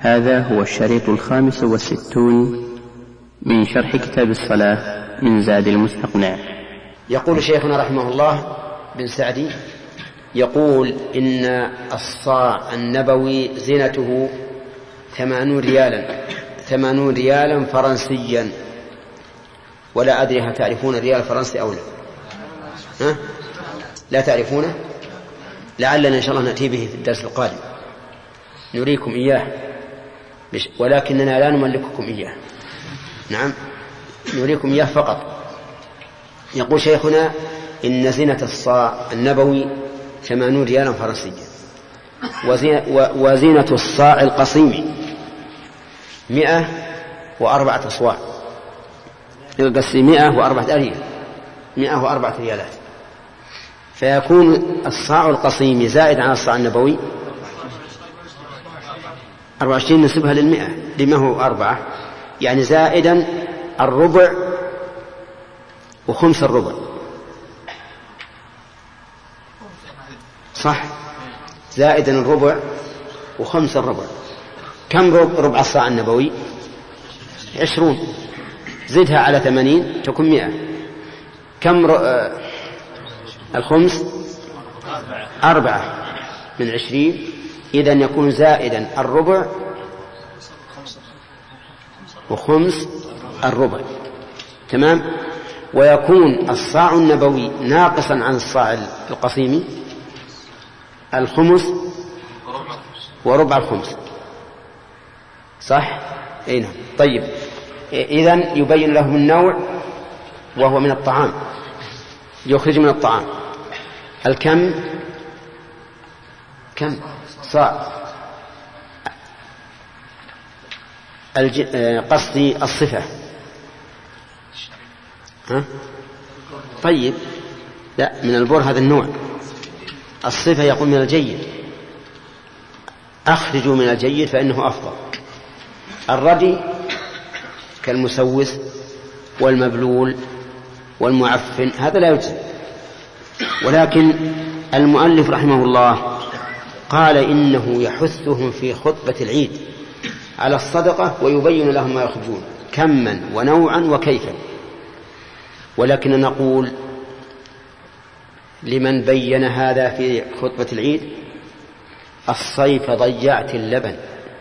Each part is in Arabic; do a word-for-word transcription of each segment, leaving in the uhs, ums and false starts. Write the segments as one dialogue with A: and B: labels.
A: هذا هو الشريط الخامس والستون من شرح كتاب الصلاة من زاد المستقنع.
B: يقول شيخنا رحمه الله بن سعدي يقول إن الصاع النبوي زينته ثمانون ريالا ثمانون ريالا فرنسيا، ولا أدري هل تعرفون الريال الفرنسي أو لا؟ ها؟ لا تعرفونه؟ لعلنا إن شاء الله نأتي به في الدرس القادم نريكم إياه، ولكننا لا نملككم إياه. نعم نريكم إياه فقط. يقول شيخنا إن زينة الصاع النبوي ثمانون ريالا فرنسيا، وزينة الصاع القصيم مئة وأربعة أصواع، يقصي مئة وأربعة أريال مئة وأربعة ريالات، فيكون الصاع القصيم زائد عن الصاع النبوي أربعة وعشرين نسبها للمئة لما هو أربعة، يعني زائدا الربع وخمس الربع، صح؟ زائدا الربع وخمس الربع. كم ربع الصاع النبوي؟ عشرون، زدها على ثمانين تكون مئة. كم ر... الخمس؟ أربعة من عشرين، إذن يكون زائدا الربع وخمس الربع، تمام؟ ويكون الصاع النبوي ناقصا عن الصاع القصيم الخمس وربع الخمس، صح؟ أي نعم. طيب إذن يبين لهم النوع وهو من الطعام، يخرج من الطعام الكم كم صاع، الج... قصدي الصفة. ها؟ طيب لا، من البر هذا النوع. الصفة يقول من الجيد، أخرجوا من الجيد فإنه أفضل. الردي كالمسوس والمبلول والمعفن هذا لا يجزي، ولكن المؤلف رحمه الله قال إنه يحثهم في خطبة العيد على الصدقة ويبين لهم ما يخرجون كما ونوعا وكيفا. ولكن نقول لمن بين هذا في خطبة العيد: الصيف ضيعت اللبن،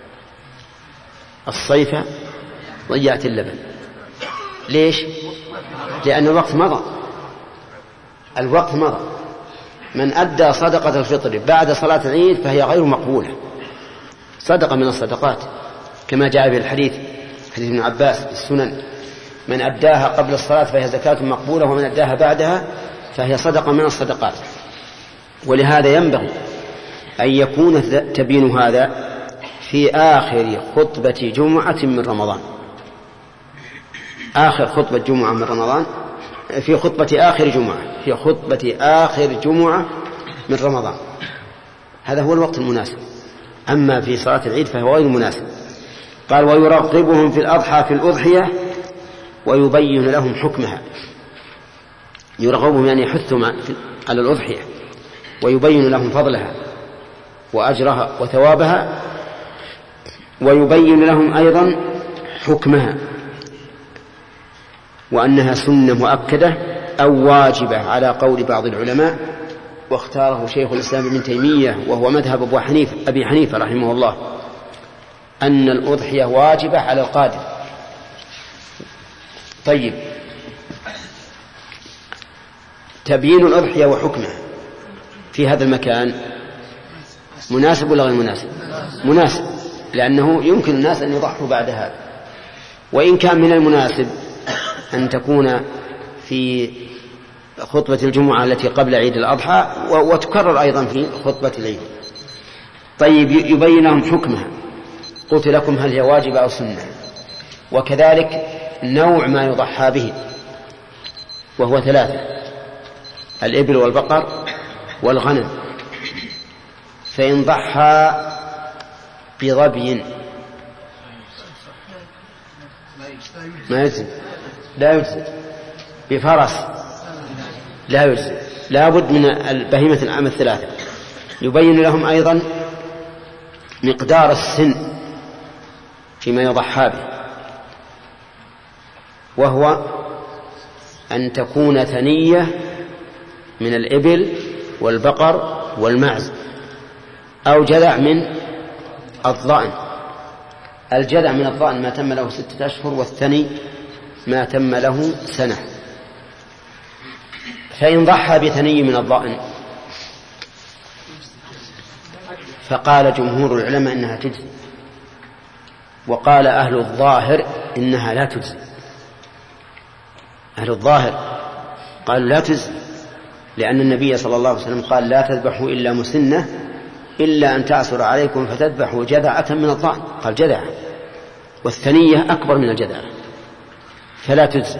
B: الصيف ضيعت اللبن. ليش؟ لأن الوقت مضى، الوقت مضى. من أدى صدقة الفطر بعد صلاة العيد فهي غير مقبولة، صدقة من الصدقات كما جاء في الحديث حديث ابن عباس في السنن: من أداها قبل الصلاة فهي زكاة مقبولة، ومن أداها بعدها فهي صدقة من الصدقات. ولهذا ينبغي أن يكون تبين هذا في آخر خطبة جمعة من رمضان، آخر خطبة جمعة من رمضان، في خطبة آخر جمعة في خطبة آخر جمعة من رمضان، هذا هو الوقت المناسب. أما في صلاة العيد فهو غير مناسب. قال: ويرغبهم في الأضحى في الأضحية ويبين لهم حكمها. يرغبهم يعني يحثهم على الأضحية ويبين لهم فضلها وأجرها وثوابها، ويبين لهم أيضا حكمها وأنها سنة مؤكدة أو واجبة على قول بعض العلماء، واختاره شيخ الإسلام ابن تيمية وهو مذهب أبو حنيفة أبي حنيفة رحمه الله، أن الأضحية واجبة على القادر. طيب، تبيين الأضحية وحكمها في هذا المكان مناسب ولا غير مناسب؟ مناسب، لأنه يمكن الناس أن يضحوا بعد هذا. وإن كان من المناسب أن تكون في خطبة الجمعة التي قبل عيد الأضحى وتكرر أيضا في خطبة العيد. طيب، يبين لهم حكمها. قلت لكم هل هي واجبة أو سنة، وكذلك نوع ما يضحى به وهو ثلاثة: الإبل والبقر والغنم. فإن ضحى بظبي ما يجزي، لا يجزي. بفرس لا يجزي، لا بد من البهيمة العام الثلاثة. يبين لهم أيضا مقدار السن فيما يضحى به، وهو أن تكون ثنية من الإبل والبقر والمعز، أو جذع من الضأن. الجذع من الضأن ما تم له ستة أشهر، والثني ما تم له سنة. فإن ضحى بثني من الضأن فقال جمهور العلماء إنها تجزي، وقال أهل الظاهر إنها لا تجزي. أهل الظاهر قالوا لا تجزي، لأن النبي صلى الله عليه وسلم قال لا تذبحوا إلا مسنة إلا أن تعثر عليكم فتذبحوا جذعة من الضأن، قال جذعة، والثنية أكبر من الجذعة فلا تجزي.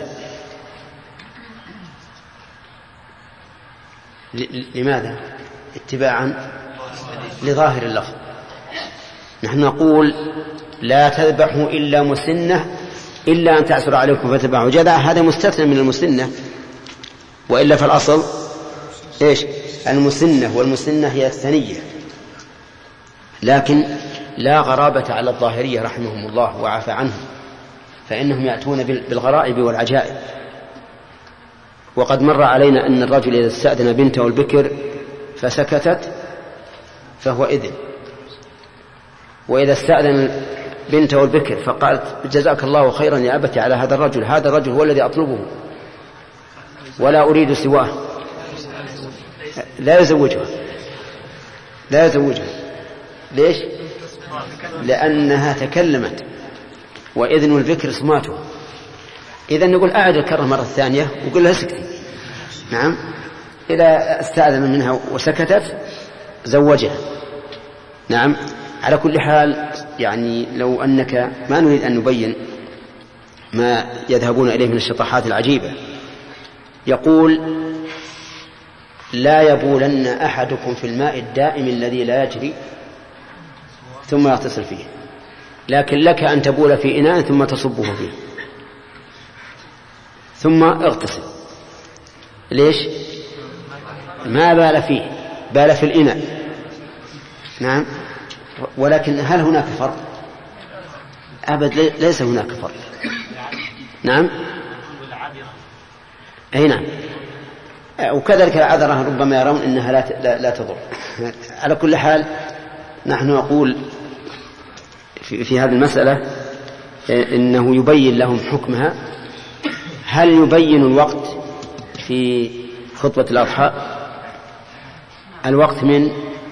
B: لماذا؟ اتباعا لظاهر اللفظ. نحن نقول لا تذبحوا إلا مسنة إلا أن تعثر عليكم فتذبحوا جذعة، هذا مستثنى من المسنة، وإلا فالأصل إيش؟ المسنة، والمسنة هي الثنية. لكن لا غرابة على الظاهرية رحمهم الله وعفى عنهم، فإنهم يأتون بالغرائب والعجائب. وقد مر علينا أن الرجل إذا استأذن بنته البكر فسكتت فهو إذن، وإذا استأذن بنته البكر فقالت جزاك الله خيرا يا أبتي على هذا الرجل، هذا الرجل هو الذي أطلبه ولا أريد سواه، لا يزوجها لا يزوجها ليش؟ لأنها تكلمت، وإذن البكر صماته. إذن نقول أعد الكرة مرة ثانية وقل لها سكتي. نعم، إذا استأذن منها وسكتت زوجها. نعم، على كل حال يعني لو أنك ما نريد أن نبين ما يذهبون إليه من الشطحات العجيبة، يقول لا يبولن أحدكم في الماء الدائم الذي لا يجري ثم يغتسل فيه، لكن لك أن تبول في إناء ثم تصبه فيه ثم اغتسل. ليش؟ ما بال فيه، بال في الإناء. نعم، ولكن هل هناك فرق؟ أبد ليس هناك فرق. نعم، أي نعم، وكذلك العذرة ربما يرون أنها لا, لا, لا تضر. على كل حال نحن نقول في, في هذه المسألة إنه يبين لهم حكمها. هل يبين الوقت في خطبة الأضحى؟ الوقت من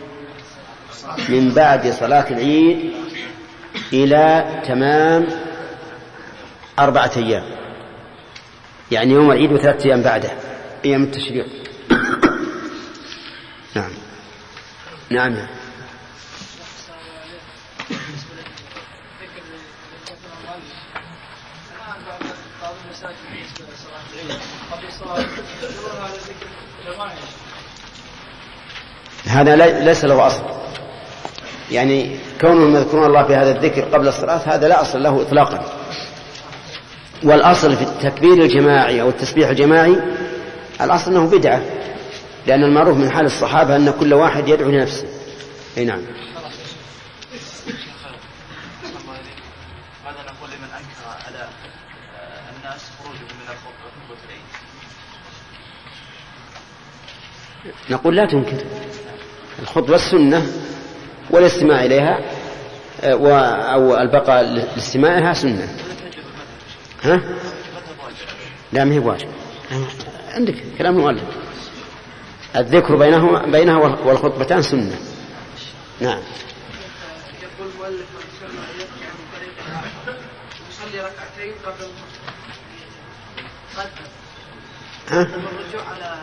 B: من بعد صلاة العيد إلى تمام أربعة أيام، يعني يوم العيد وثلاثة أيام بعده، أيام التشريق. نعم نعم نعم. هذا ليس له أصل، يعني كونهم يذكرون الله في هذا الذكر قبل الصلاة هذا لا أصل له إطلاقا. والأصل في التكبير الجماعي أو التسبيح الجماعي الأصل أنه بدعة، لأن المعروف من حال الصحابة أن كل واحد يدعو لنفسه. أي نعم.
C: ماذا نقول لمن أنكر على الناس خروجهم من الخطبة العيد؟
B: نقول لا تنكر الخطبة السنة والاستماع إليها أو البقاء لاستماعها سنة. ها؟ لا ما هي واجب، عندك كلام مؤلف. الذكر بينهما بينها والخطبتان سنة. نعم.
D: يقول المؤلف يصلي ركعتين قبل قدم الرجوع على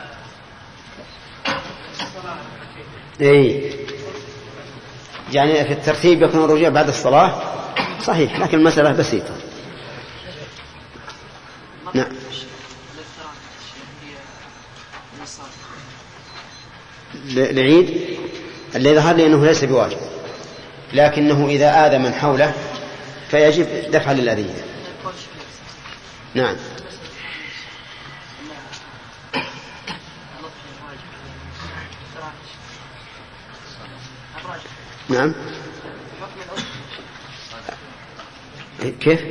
D: الصلاة ركعتين.
B: اي يعني في الترتيب يكون الرجوع بعد الصلاة صحيح، لكن المسألة بسيطة. نعم. العيد اللي ظهر لي أنه ليس بواجب، لكنه إذا آذى من حوله فيجب دفع للأذية. نعم.
C: حكم
B: نعم. كيف؟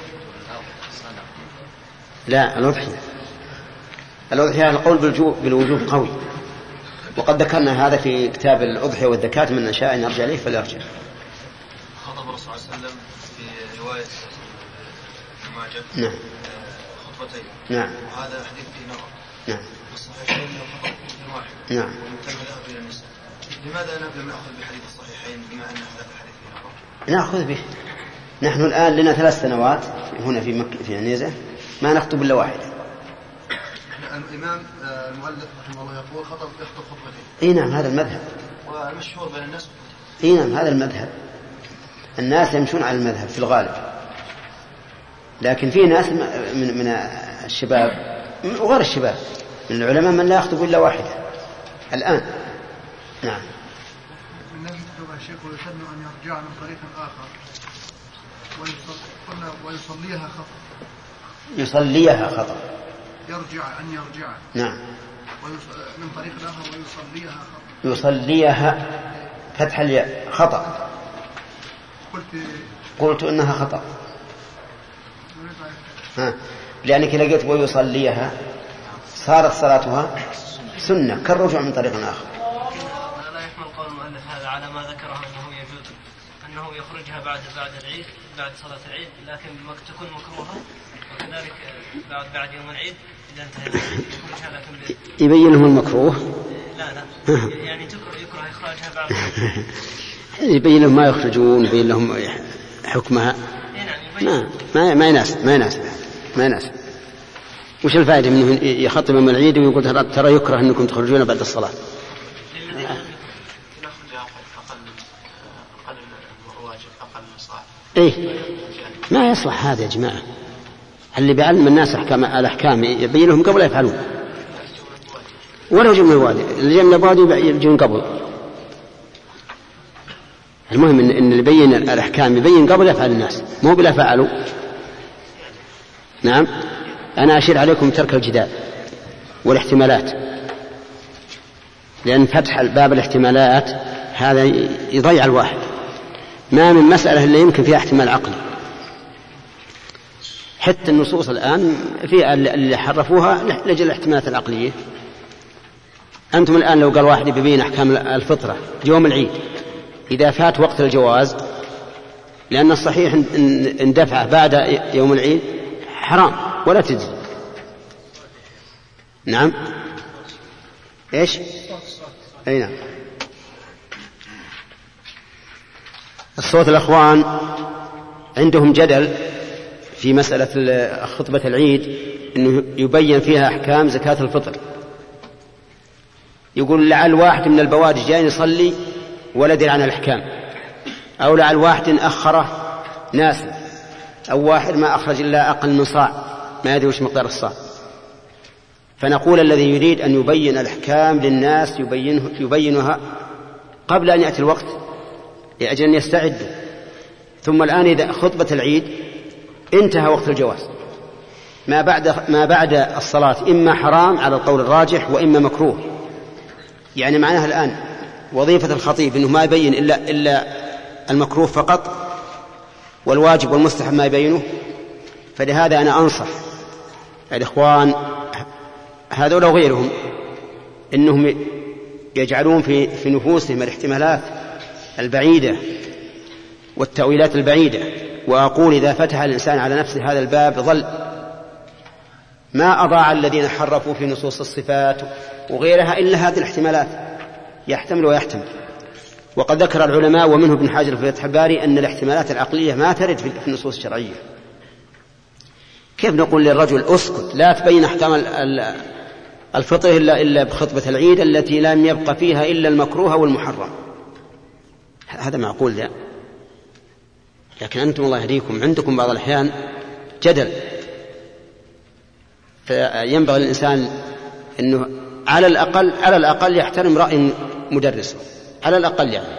B: لا، الأضحية الأضحية القول بالوجوب قوي، وقد ذكرنا هذا في كتاب الأضحية والزكاة، من شاء أن يرجع إليه فليرجع.
C: خطب الرسول صلى الله عليه وسلم في رواية معجب
B: نعم
C: خطبتين.
B: نعم.
C: وهذا حديث في نظر.
B: نعم.
C: الصحيحين خطب في واحد.
B: نعم.
C: ومن ذهب إلى النساء. لماذا نبدأ نأخذ بحديث الصحيحين بما أن هذا الحديث في نظر؟
B: نأخذ به. نحن الآن لنا ثلاث سنوات هنا في مكة في عنيزة ما نخطب إلا واحدة.
C: الإمام المؤلف رحمه الله يقول خطب يخطب خطبتين.
B: إيه نعم، هذا المذهب.
C: والمشهور بين الناس.
B: إيه نعم، هذا المذهب. الناس يمشون على المذهب في الغالب، لكن في ناس من من الشباب وغير الشباب من العلماء من لا يخطب إلا واحدة الآن. نعم.
D: النبي صلى الشيخ ويسن أن يرجع من طريق آخر ويصليها خطأ.
B: يصليها خطأ.
D: يرجع أن يرجع.
B: نعم.
D: من طريق آخر ويصليها خطأ.
B: يصليها فتح الياء خطأ.
D: قلت
B: قلت إنها خطأ. ها، لأنك لقيت ويصليها صارت صلاتها سنة كالرجوع من طريق آخر.
E: لا يحمل قول المؤلف هذا على ما ذكره أنه يجوز أنه يخرجها بعد بعد العيد بعد صلاة العيد، لكن تكون مكروهة، وكذلك بعد بعد يوم العيد إذا انتهى يخرجها لكن
B: يبين لهم المكروه.
E: لا لا يعني يكره إخراجها بعد
B: يبين لهم ما يخرجون، يبين لهم حكمها. ما ما ما يناسب ما يناسب ما يناسب. وش الفائدة منه يخطب يوم العيد ويقول ترى يكره أنكم تخرجون بعد الصلاة؟ إيه ما يصلح هذا يا جماعة. اللي بيعلم الناس أحكام الأحكام يبين لهم قبل يفعلون، ولا يجون من الوادي اللي جاء من الوادي يجون قبل. المهم إن, إن اللي يبين الأحكام يبين قبل يفعل الناس، مو بلا فعلوا. نعم. أنا أشير عليكم ترك الجدال والاحتمالات، لأن فتح باب الاحتمالات هذا يضيع الواحد. ما من مسألة اللي يمكن فيها احتمال عقلي. حتى النصوص الآن في اللي حرفوها لجل الاحتمالات العقلية. أنتم الآن لو قال واحد يبين أحكام الفطرة يوم العيد إذا فات وقت الجواز، لأن الصحيح إن دفعه بعد يوم العيد حرام ولا تجزي. نعم. إيش؟ أي نعم. الصوت الأخوان عندهم جدل في مسألة خطبة العيد أنه يبين فيها أحكام زكاة الفطر. يقول لعل واحد من البوادي جاي يصلي ولا يدري عن الأحكام، أو لعل واحد أخره ناس، أو واحد ما أخرج إلا أقل من صاع ما يدري وش مقدار الصاع. فنقول الذي يريد أن يبين الأحكام للناس يبينه يبينها قبل أن يأتي الوقت لأجل أن يستعد. ثم الآن إذا خطبة العيد انتهى وقت الجواز، ما بعد ما بعد الصلاة إما حرام على القول الراجح وإما مكروه. يعني معناها الآن وظيفة الخطيب إنه ما يبين إلا إلا المكروه فقط، والواجب والمستحب ما يبينه. فلهذا أنا أنصح الإخوان هذول وغيرهم إنهم يجعلون في في نفوسهم الاحتمالات البعيدة والتأويلات البعيدة. وأقول إذا فتح الإنسان على نفسه هذا الباب ظل. ما أضاع الذين حرفوا في نصوص الصفات وغيرها إلا هذه الاحتمالات، يحتمل ويحتمل. وقد ذكر العلماء ومنه ابن حجر في فتح الباري أن الاحتمالات العقلية ما ترد في النصوص الشرعية. كيف نقول للرجل اسكت لا تبين أحكام الفطر إلا إلا بخطبة العيد التي لم يبقى فيها إلا المكروه والمحرم؟ هذا معقول ذا؟ لكن أنتم الله يهديكم عندكم بعض الأحيان جدل. فينبغي الإنسان أنه على الأقل على الأقل يحترم رأي مدرسه على الأقل يعني.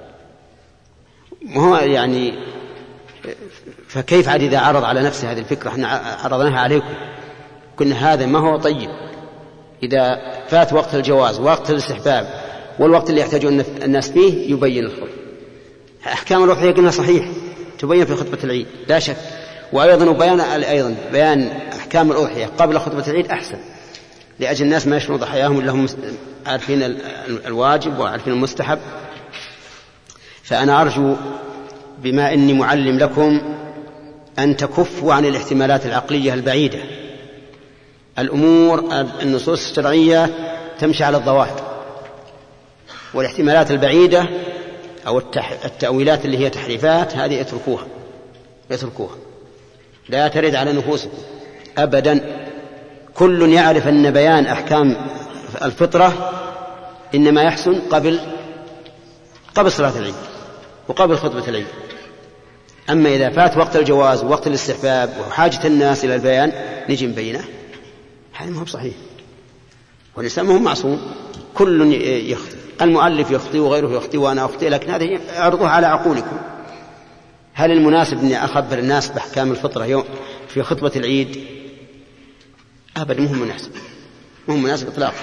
B: وهو يعني فكيف عاد إذا عرض على نفسه هذه الفكرة؟ احنا عرضناها عليكم كنا هذا ما هو طيب. إذا فات وقت الجواز ووقت الاستحباب والوقت اللي يحتاجون الناس فيه يبين الخطب. أحكام الأضحية قلنا صحيح تبين في خطبة العيد لا شك. وأيضا بيان أيضا بيان أحكام الأضحية قبل خطبة العيد أحسن، لأجل الناس ما يشنوا ضحاياهم إلا هم عارفين الواجب وعارفين المستحب. فأنا أرجو بما إني معلم لكم أن تكفوا عن الاحتمالات العقلية البعيدة. الأمور النصوص الشرعية تمشي على الظواهر، والاحتمالات البعيدة أو التأويلات اللي هي تحريفات هذه اتركوها اتركوها لا ترد على نفوسكم أبدا. كل يعرف أن بيان أحكام الفطرة إنما يحسن قبل قبل صلاة العيد وقبل خطبة العيد. أما إذا فات وقت الجواز ووقت الاستحباب وحاجة الناس إلى البيان نجي نبينه، هذا ما هو صحيح. والإنسان ما هو معصوم، كل يخطئ، المؤلف يخطئ وغيره يخطئ وأنا أخطئ، لكن هذه أعرضها على عقولكم. هل المناسب أني أخبر الناس بأحكام الفطرة يوم في خطبة العيد؟ أبدا مهم مناسب، مهم مناسب إطلاقا.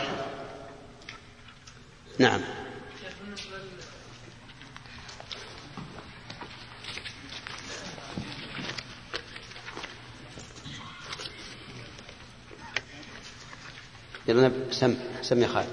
B: نعم. يلا سم سم يا خالد.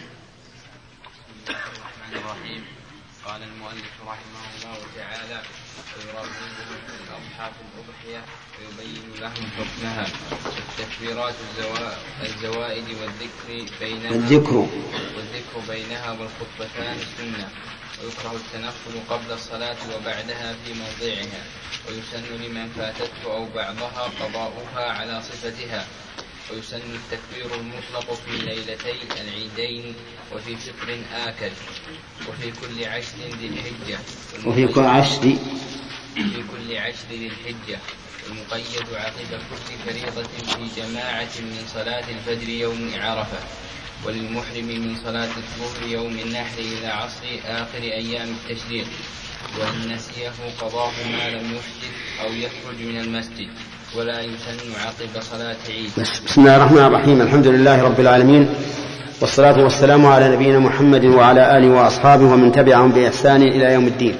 F: الرحمن الرحيم. قال المؤلف رحمه الله تعالى: ويرغبهم في الأضحى في الأضحية ويبين لهم حكمها. التكبيرات الزوائد والذكر بينها
B: والذكر
F: والذكر بينها والخطبتان سنة. ويكره التنفل قبل الصلاة وبعدها في موضعها. ويسن لمن فاتته أو بعضها قضاؤها على صفتها. ويسن التكبير المطلق في ليلتي العيدين وفي فطر آكل وفي كل عشر ذي الحجة
B: وفي كل عشر
F: في كل عشر ذي الحجة. المقيد عقب كل فريضة في جماعة من صلاة الفجر يوم عرفة. وللمحرم من صلاة الظهر يوم النحر إلى عصر آخر أيام التشريق. وإن نسيه قضاه ما لم يحدث أو يخرج من المسجد. ولا يسن عقب صلاة عيد.
B: بسم الله الرحمن الرحيم. الحمد لله رب العالمين، والصلاة والسلام على نبينا محمد وعلى آله وأصحابه ومن تبعهم بإحسان إلى يوم الدين.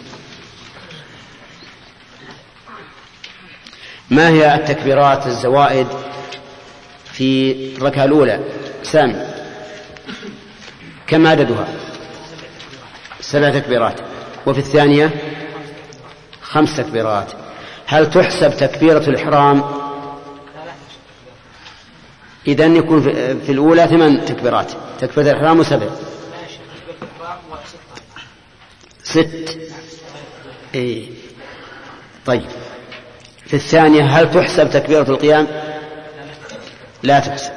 B: ما هي التكبيرات الزوائد في الركعة الأولى؟ سامي، كم عددها؟ سبع تكبيرات. وفي الثانية خمس تكبيرات. هل تحسب تكبيرة الإحرام؟ إذن يكون في الأولى ثمان تكبيرات، تكبيرة الإحرام وسبع ست. إيه. طيب في الثانية هل تحسب تكبيرة القيام؟ لا تحسب.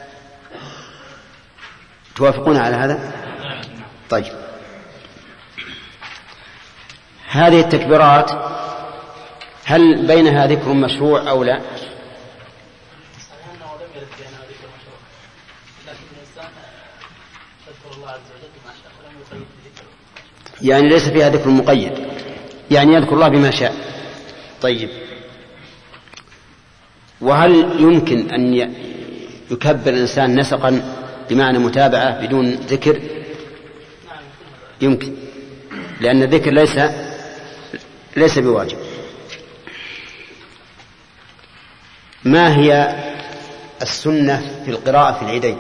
B: توافقون على هذا؟ طيب هذه التكبيرات هل بينها ذكر مشروع أو لا؟ يعني ليس فيها ذكر مقيد، يعني يذكر الله بما شاء. طيب وهل يمكن أن يكبر الإنسان نسقا بمعنى متابعة بدون ذكر؟ يمكن، لأن الذكر ليس ليس بواجب. ما هي السنة في القراءة في العيدين؟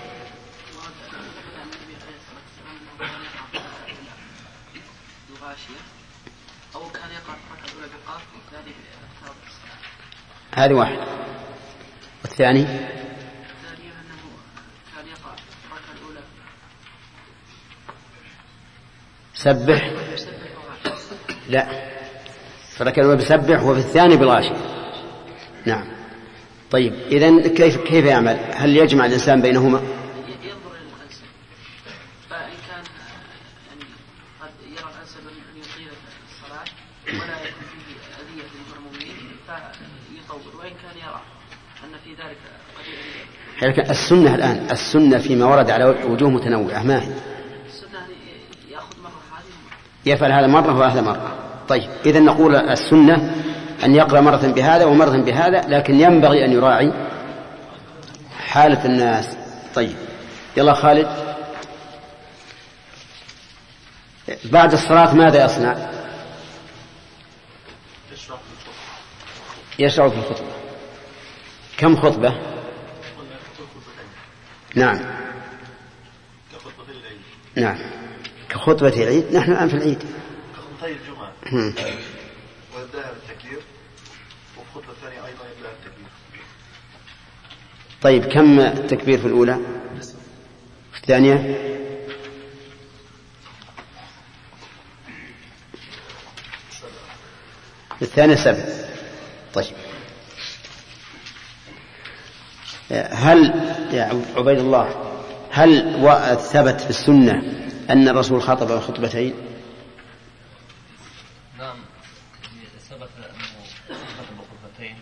B: هذه واحد. والثاني سبح. لا، فركع الأولى بسبح وفي الثاني بالغاشية. نعم. طيب إذن كيف كيف يعمل؟ هل يجمع الإنسان بينهما؟
G: ينظر إلى الأنسب، فإن كان يعني قد يرى الأنسب أن يطيل الصلاة ولا يكون فيه أذية للمأمومين فيطول، وإن كان يرى أن في ذلك قد
B: لكن السنة الآن السنة فيما ورد على وجوه متنوعة ما هي؟
G: السنة يأخذ مرة هذه
B: يفعل هذا مرة وهذا مرة. طيب إذن نقول السنة أن يقرأ مرة بهذا ومرة بهذا، لكن ينبغي أن يراعي حالة الناس. طيب يلا خالد، بعد الصلاة ماذا يصنع؟ يشرع في الخطبة. كم خطبة؟ نعم نعم كخطبة العيد. نحن الآن في العيد
C: كخطبتي الجمعة ويبدأها بالتكبير، وفي الخطبة الثانية أيضا يبدأها بالتكبير.
B: طيب كم التكبير في الأولى؟ في الثانية؟ في الثانية سبع. طيب هل يا عبيد الله هل ثبت في السنة أن الرسول خطب خطبتين؟
E: نعم ثبت أنه خطب خطبتين.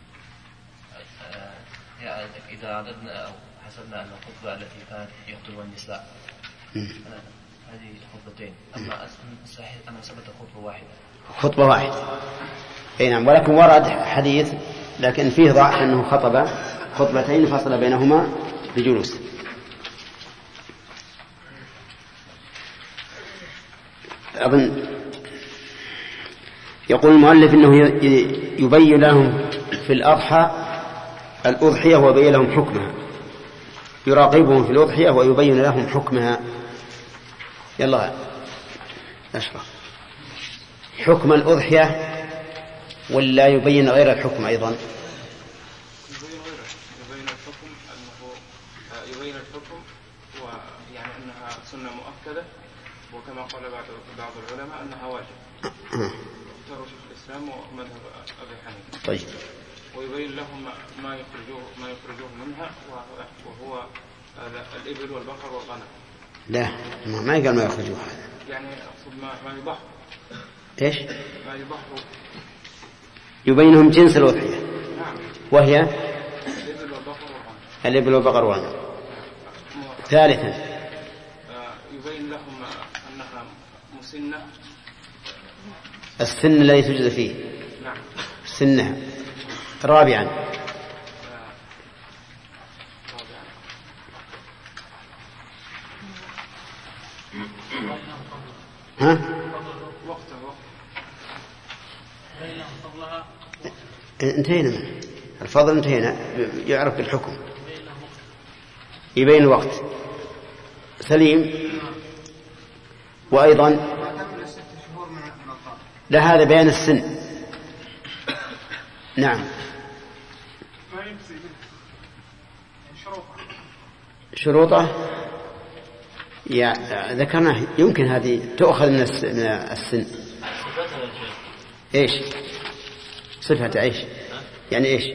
E: إذا عددنا أو حسبنا أن الخطبة التي كانت يخطبها النساء هذه خطبتين، أما صحيح أنه ثبت خطبة واحدة.
B: خطبة واحدة أي نعم، ولكن ورد حديث لكن فيه ضعف أنه خطب خطبتين فصل بينهما بجلوس. أظن يقول المؤلف أنه يبين لهم في الأضحى الأضحية ويبين لهم حكمها، يراقبهم في الأضحية ويبين لهم حكمها. يلا أشرح حكم الأضحية ولا يبين غير الحكم أيضا؟
H: يبين غير يبين الحكم أنه يبين الحكم ويعني أنها سنة مؤكدة، وكما قال بعض العلماء أنها واجب اختاروا شيخ الإسلام ومذهب أبي حنيفة.
B: طيب
H: ويبين لهم ما يخرجوه ما يخرجوه منها وهو الإبل والبقر والغنم.
B: لا ما يقال ما يخرجوه هذا،
H: يعني أقصد ما ما يضحوا.
B: إيش؟
H: ما يضحوا.
B: يبينهم جنس الأضحية.
H: نعم.
B: وهي
H: الإبل والبقر والغنم.
B: الإبل والبقر والغنم. ثالثا
H: يبين لهم أنها مسنة.
B: السن الذي تجزى فيه.
H: نعم.
B: سنها. رابعا ها؟ انتهينا منه. الفضل انتهينا، يعرف بالحكم يبين الوقت. سليم. وأيضا لا هذا بيان السن. نعم. شروطه يا ذكرنا يمكن هذه تؤخذ من السن. ايش صفة ايش يعني ايش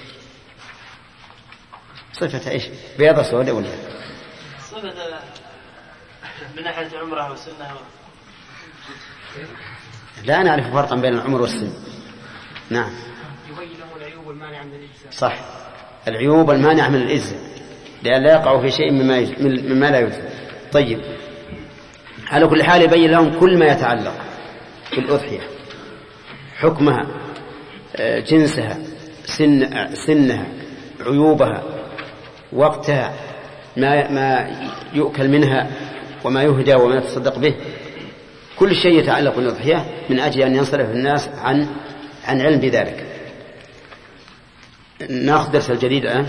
B: صفة ايش بياض سوداء ولا
E: صفة من ناحية عمره وسنه؟
B: لا نعرف فرقا بين العمر والسن. نعم.
I: يبين له العيوب والمانع من الإجزاء.
B: صح، العيوب المانع من الإجزاء لأن لا يقع في شيء مما, مما لا يجزى. طيب على كل حال يبين لهم كل ما يتعلق بالأضحية، حكمها، جنسها، سن سنها، عيوبها، وقتها، ما ما يؤكل منها وما يهدى وما يتصدق به، كل شيء يتعلق بالأضحية من أجل أن ينصرف الناس عن عن علم بذلك. ناخذ درس الجديد الآن.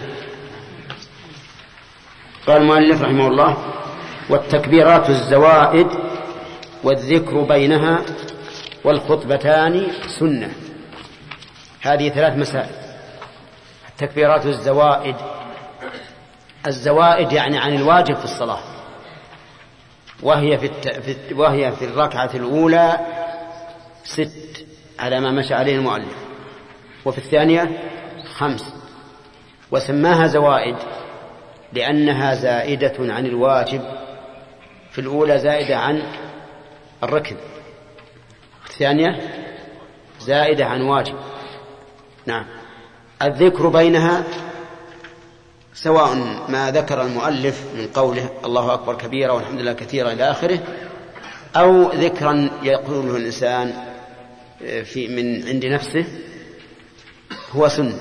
B: قال المؤلف رحمه الله: والتكبيرات الزوائد والذكر بينها والخطبتان سنة. هذه ثلاث مسائل. التكبيرات الزوائد، الزوائد يعني عن الواجب في الصلاة، وهي في, الت... في وهي في الركعة الأولى ست على ما مشى عليه المؤلف، وفي الثانية خمس، وسماها زوائد لأنها زائدة عن الواجب. في الأولى زائدة عن الركن، الثانية زائدة عن واجب. نعم. الذكر بينها سواء ما ذكر المؤلف من قوله الله أكبر كبيرا والحمد لله كثيرا إلى آخره، أو ذكرا يقوله الإنسان في من عند نفسه، هو سنة.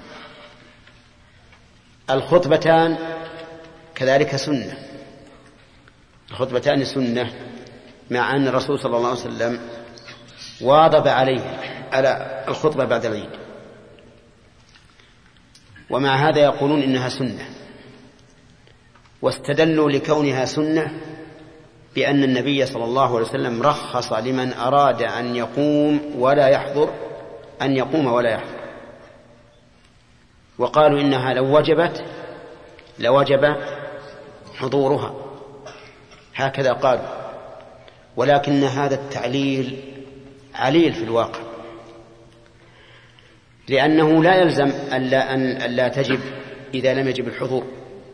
B: الخطبتان كذلك سنة، الخطبتان سنة، مع أن الرسول صلى الله عليه وسلم واظب عليه على الخطبة بعد العيد. ومع هذا يقولون إنها سنة، واستدلوا لكونها سنة بأن النبي صلى الله عليه وسلم رخص لمن أراد أن يقوم ولا يحضر أن يقوم ولا يحضر، وقالوا إنها لو وجبت لوجب حضورها، هكذا قالوا. ولكن هذا التعليل عليل في الواقع، لأنه لا يلزم ألا, أن ألا تجب إذا لم يجب الحضور.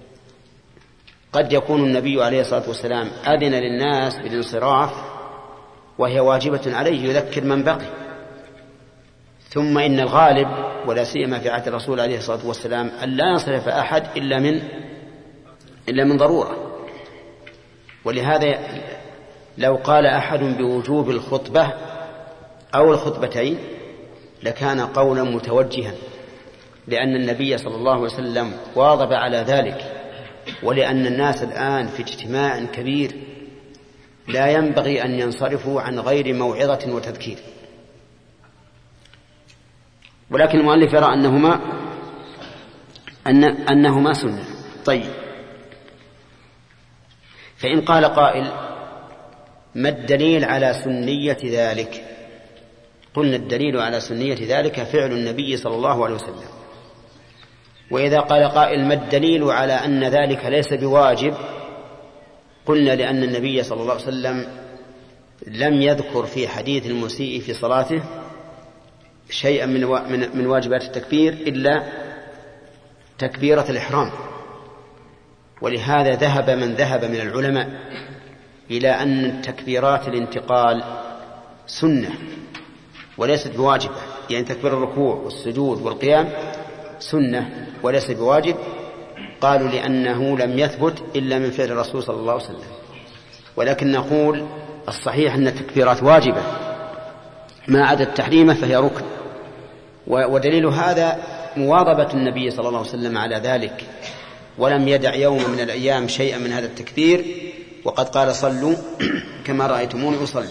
B: قد يكون النبي عليه الصلاة والسلام أذن للناس بالانصراف وهي واجبة عليه يذكر من بقي، ثم إن الغالب ولا سيما في عهد الرسول عليه الصلاة والسلام أن لا ينصرف أحد إلا من إلا من ضرورة. ولهذا لو قال أحد بوجوب الخطبة أو الخطبتين لكان قولا متوجها، لأن النبي صلى الله عليه وسلم واظب على ذلك، ولأن الناس الآن في اجتماع كبير لا ينبغي أن ينصرفوا عن غير موعظة وتذكير. ولكن المؤلف يرى أنهما أن أنهما سنة. طيب، فإن قال قائل ما الدليل على سنية ذلك؟ قلنا الدليل على سنية ذلك فعل النبي صلى الله عليه وسلم. وإذا قال قائل ما الدليل على أن ذلك ليس بواجب؟ قلنا لأن النبي صلى الله عليه وسلم لم يذكر في حديث المسيء في صلاته شيئا من من واجبات التكبير إلا تكبيرة الإحرام. ولهذا ذهب من ذهب من العلماء إلى أن تكبيرات الانتقال سنة وليست بواجبة، يعني تكبير الركوع والسجود والقيام سنة وليس بواجب. قالوا لأنه لم يثبت إلا من فعل الرسول صلى الله عليه وسلم. ولكن نقول الصحيح أن التكبيرات واجبة ما عدا التحريمة فهي ركن، ودليل هذا مواظبة النبي صلى الله عليه وسلم على ذلك، ولم يدع يوم من الأيام شيئا من هذا التكبير، وقد قال صلوا كما رأيتموني أصلي.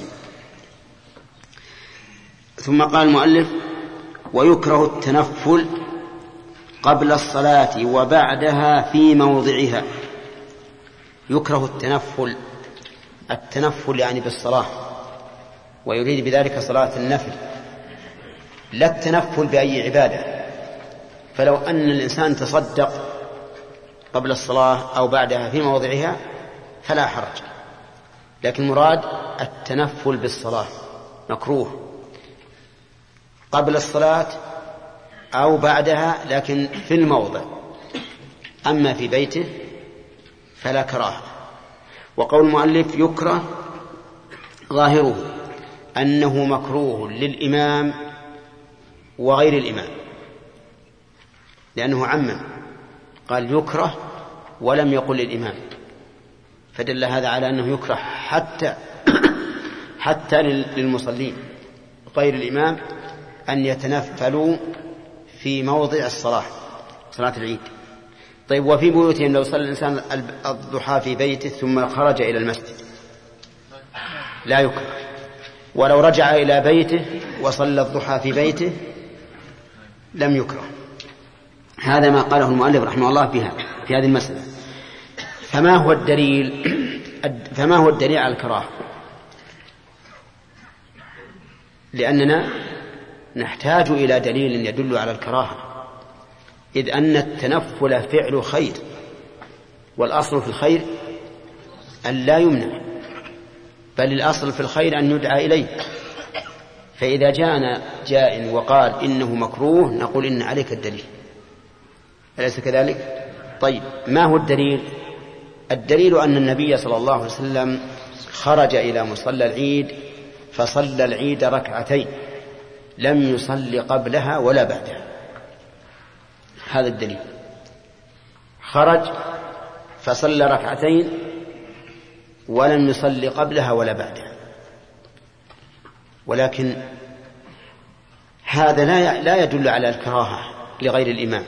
B: ثم قال المؤلف ويكره التنفل قبل الصلاة وبعدها في موضعها. يكره التنفل، التنفل يعني بالصلاة، ويريد بذلك صلاة النفل لا التنفل بأي عبادة. فلو أن الإنسان تصدق قبل الصلاة أو بعدها في موضعها فلا حرج، لكن مراد التنفل بالصلاة مكروه قبل الصلاة أو بعدها لكن في الموضع، أما في بيته فلا كراهة. وقول المؤلف يكره ظاهره أنه مكروه للإمام وغير الإمام، لأنه عمم قال يكره ولم يقل للإمام، فدل هذا على أنه يكره حتى حتى للمصلين غير الإمام أن يتنفلوا في موضع الصلاة، صلاة العيد. طيب، وفي بيوتهم لو صلى الإنسان الضحى في بيته ثم خرج إلى المسجد لا يكره، ولو رجع إلى بيته وصلى الضحى في بيته لم يكره. هذا ما قاله المؤلف رحمه الله بها في هذه المسألة. فما هو الدليل فما هو الدليل على الكراهة؟ لأننا نحتاج إلى دليل يدل على الكراهة، إذ أن التنفل فعل خير، والأصل في الخير أن لا يمنع، بل الأصل في الخير أن يدعى إليه. فإذا جاءنا جاء وقال إنه مكروه نقول إن عليك الدليل، أليس كذلك؟ طيب، ما هو الدليل؟ الدليل أن النبي صلى الله عليه وسلم خرج إلى مصلى العيد فصلى العيد ركعتين لم يصلي قبلها ولا بعدها. هذا الدليل، خرج فصلى ركعتين ولم يصلي قبلها ولا بعدها. ولكن هذا لا لا يدل على الكراهة لغير الإمام،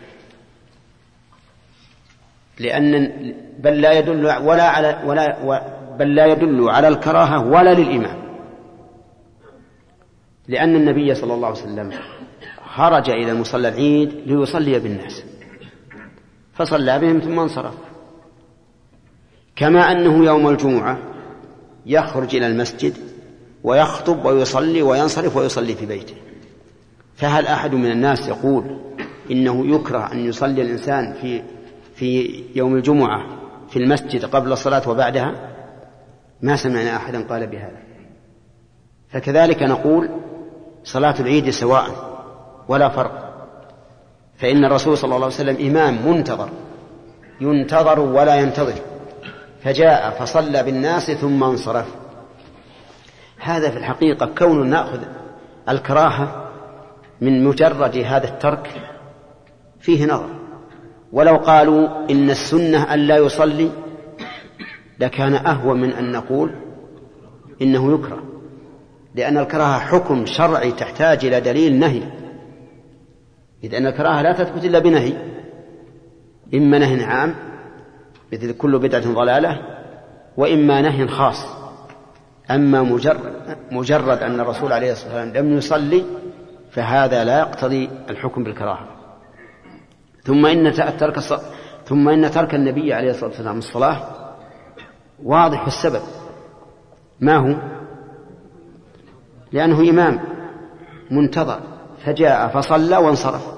B: لأن بل لا يدل ولا على ولا بل لا يدل على الكراهة ولا للإمام، لأن النبي صلى الله عليه وسلم خرج إلى مصلى العيد ليصلي بالناس فصلى بهم ثم انصرف، كما أنه يوم الجمعة يخرج إلى المسجد ويخطب ويصلي وينصرف ويصلي في بيته. فهل أحد من الناس يقول إنه يكره أن يصلي الإنسان في في يوم الجمعة في المسجد قبل الصلاة وبعدها؟ ما سمعنا أحدا قال بهذا. فكذلك نقول صلاة العيد سواء ولا فرق، فإن الرسول صلى الله عليه وسلم إمام منتظر ينتظر ولا ينتظر، فجاء فصلى بالناس ثم انصرف. هذا في الحقيقة كون نأخذ الكراهة من مجرد هذا الترك فيه نظر. ولو قالوا إن السنة أن لا يصلي لكان أهوى من أن نقول إنه يكره، لأن الكراهة حكم شرعي تحتاج إلى دليل نهي، إذ أن الكراهة لا تثبت إلا بنهي، إما نهي عام مثل كل بدعة ضلالة، وإما نهي خاص. أما مجرد, مجرد أن الرسول عليه الصلاة والسلام لم يصلي فهذا لا يقتضي الحكم بالكراهة. ثم إن ترك ثم إن ترك النبي عليه الصلاة والسلام الصلاة واضح السبب، ما هو؟ لأنه إمام منتظر فجاء فصلى وانصرف.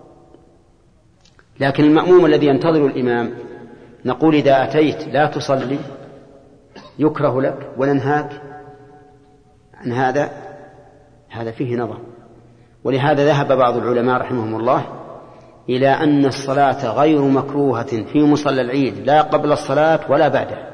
B: لكن المأموم الذي ينتظر الإمام نقول إذا أتيت لا تصلي يكره لك وننهاك عن هذا، هذا فيه نظر. ولهذا ذهب بعض العلماء رحمهم الله إلى أن الصلاة غير مكروهة في مصلى العيد لا قبل الصلاة ولا بعدها،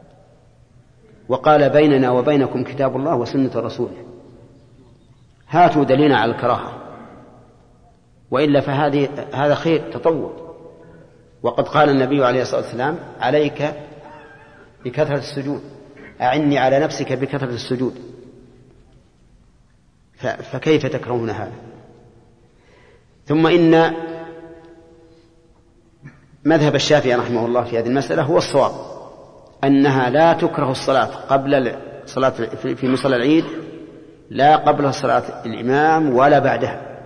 B: وقال بيننا وبينكم كتاب الله وسنة رسوله، هاتوا دليلنا على الكراهة، وإلا فهذه هذا خير تطوع. وقد قال النبي عليه الصلاة والسلام عليك بكثرة السجود، أعني على نفسك بكثرة السجود، فكيف تكرهون هذا؟ ثم إن مذهب الشافعي رحمه الله في هذه المسألة هو الصواب، أنها لا تكره الصلاة قبل صلاة في مصلى العيد لا قبل صلاة الإمام ولا بعدها.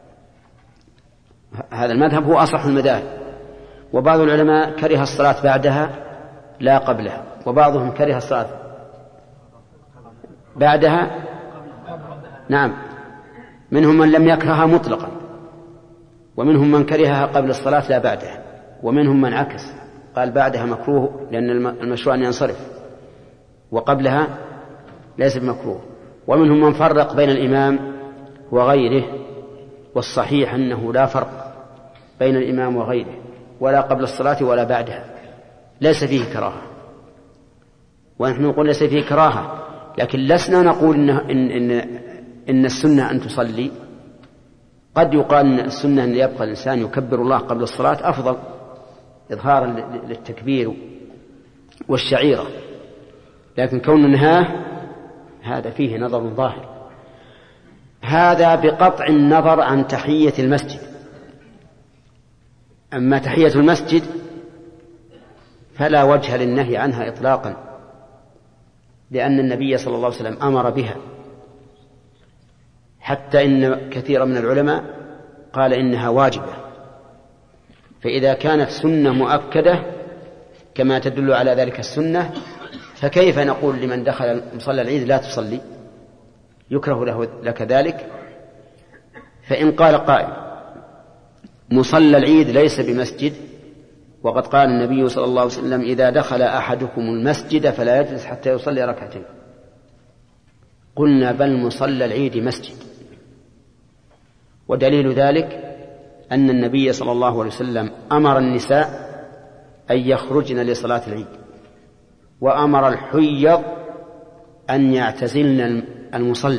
B: هذا المذهب هو أصح المذاهب. وبعض العلماء كره الصلاة بعدها لا قبلها، وبعضهم كره الصلاة بعدها، نعم، منهم من لم يكرهها مطلقا، ومنهم من كرهها قبل الصلاة لا بعدها، ومنهم من عكس قال بعدها مكروه لأن المشروع أن ينصرف وقبلها ليس بمكروه، ومنهم من فرق بين الإمام وغيره، والصحيح أنه لا فرق بين الإمام وغيره ولا قبل الصلاة ولا بعدها، ليس فيه كراهة. ونحن نقول ليس فيه كراهة، لكن لسنا نقول إن, إن, إن, إن السنة أن تصلي. قد يقال أن السنة أن يبقى الإنسان يكبر الله قبل الصلاة أفضل إظهارا للتكبير والشعيرة، لكن كون نهاه هذا فيه نظر ظاهر. هذا بقطع النظر عن تحية المسجد. أما تحية المسجد فلا وجه للنهي عنها إطلاقا، لأن النبي صلى الله عليه وسلم أمر بها، حتى إن كثير من العلماء قال إنها واجبة. فإذا كانت سنة مؤكدة كما تدل على ذلك السنة، فكيف نقول لمن دخل مصلى العيد لا تصلي؟ يكره له لك ذلك. فإن قال قائل مصلى العيد ليس بمسجد، وقد قال النبي صلى الله عليه وسلم إذا دخل أحدكم المسجد فلا يجلس حتى يصلي ركعتين، قلنا بل مصلى العيد مسجد. ودليل ذلك أن النبي صلى الله عليه وسلم أمر النساء أن يخرجن لصلاة العيد، وأمر الحيض أن يعتزلن المصلى.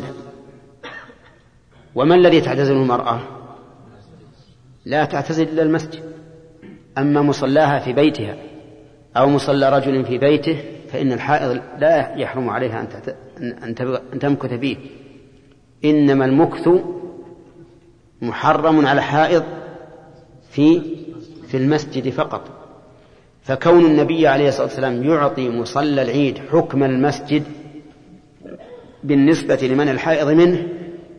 B: وما الذي تعتزل المرأة؟ لا تعتزل إلا المسجد. أما مصلاها في بيتها أو مصلى رجل في بيته فإن الحائض لا يحرم عليها أن تمكث فيه، إنما المكث محرم على حائض في في المسجد فقط. فكون النبي عليه الصلاة والسلام يعطي مصلى العيد حكم المسجد بالنسبة لمن الحائض منه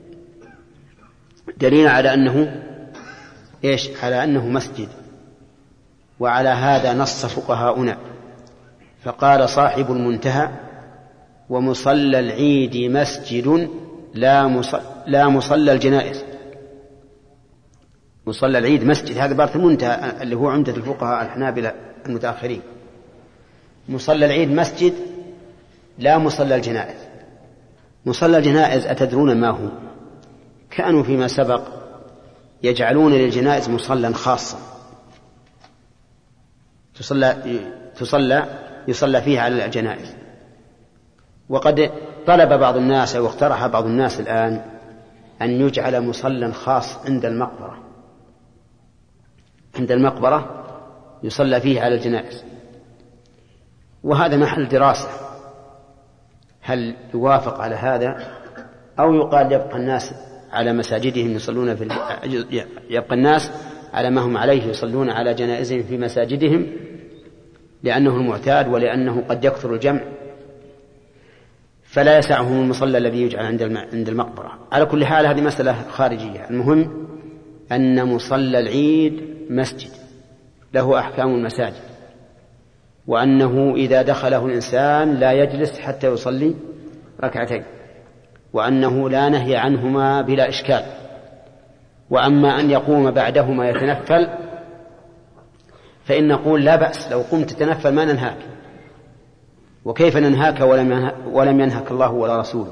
B: دليل على أنه إيش؟ على أنه مسجد. وعلى هذا نص فقهاؤنا فقال صاحب المنتهى: ومصلى العيد مسجد لا مصلى, لا مصلى الجنائز. مصلى العيد مسجد، هذا بارت المنتهى اللي هو عمدة الفقهاء الحنابلة المتأخرين. مصلى العيد مسجد لا مصلى الجنائز. مصلى الجنائز أتدرون ما هو؟ كانوا فيما سبق يجعلون للجنائز مصلى خاصا تصلى, تصلى يصلى فيه على الجنائز. وقد طلب بعض الناس أو اقترح بعض الناس الآن أن يجعل مصلى خاص عند المقبرة، عند المقبرة يصلى فيه على الجنائز. وهذا محل دراسة، هل يوافق على هذا أو يقال يبقى الناس على مساجدهم يصلون في يبقى الناس على ما هم عليه يصلون على جنائزهم في مساجدهم لأنه المعتاد ولأنه قد يكثر الجمع فلا يسعهم المصلى الذي يجعل عند المقبرة. على كل حال هذه مسألة خارجية. المهم أن مصلى العيد مسجد له أحكام المساجد، وأنه إذا دخله الإنسان لا يجلس حتى يصلي ركعتين، وأنه لا نهي عنهما بلا إشكال. وأما أن يقوم بعدهما يتنفل فإن نقول لا بأس، لو قمت تتنفل ما ننهاك، وكيف ننهاك ولم ينهك الله ولا رسوله؟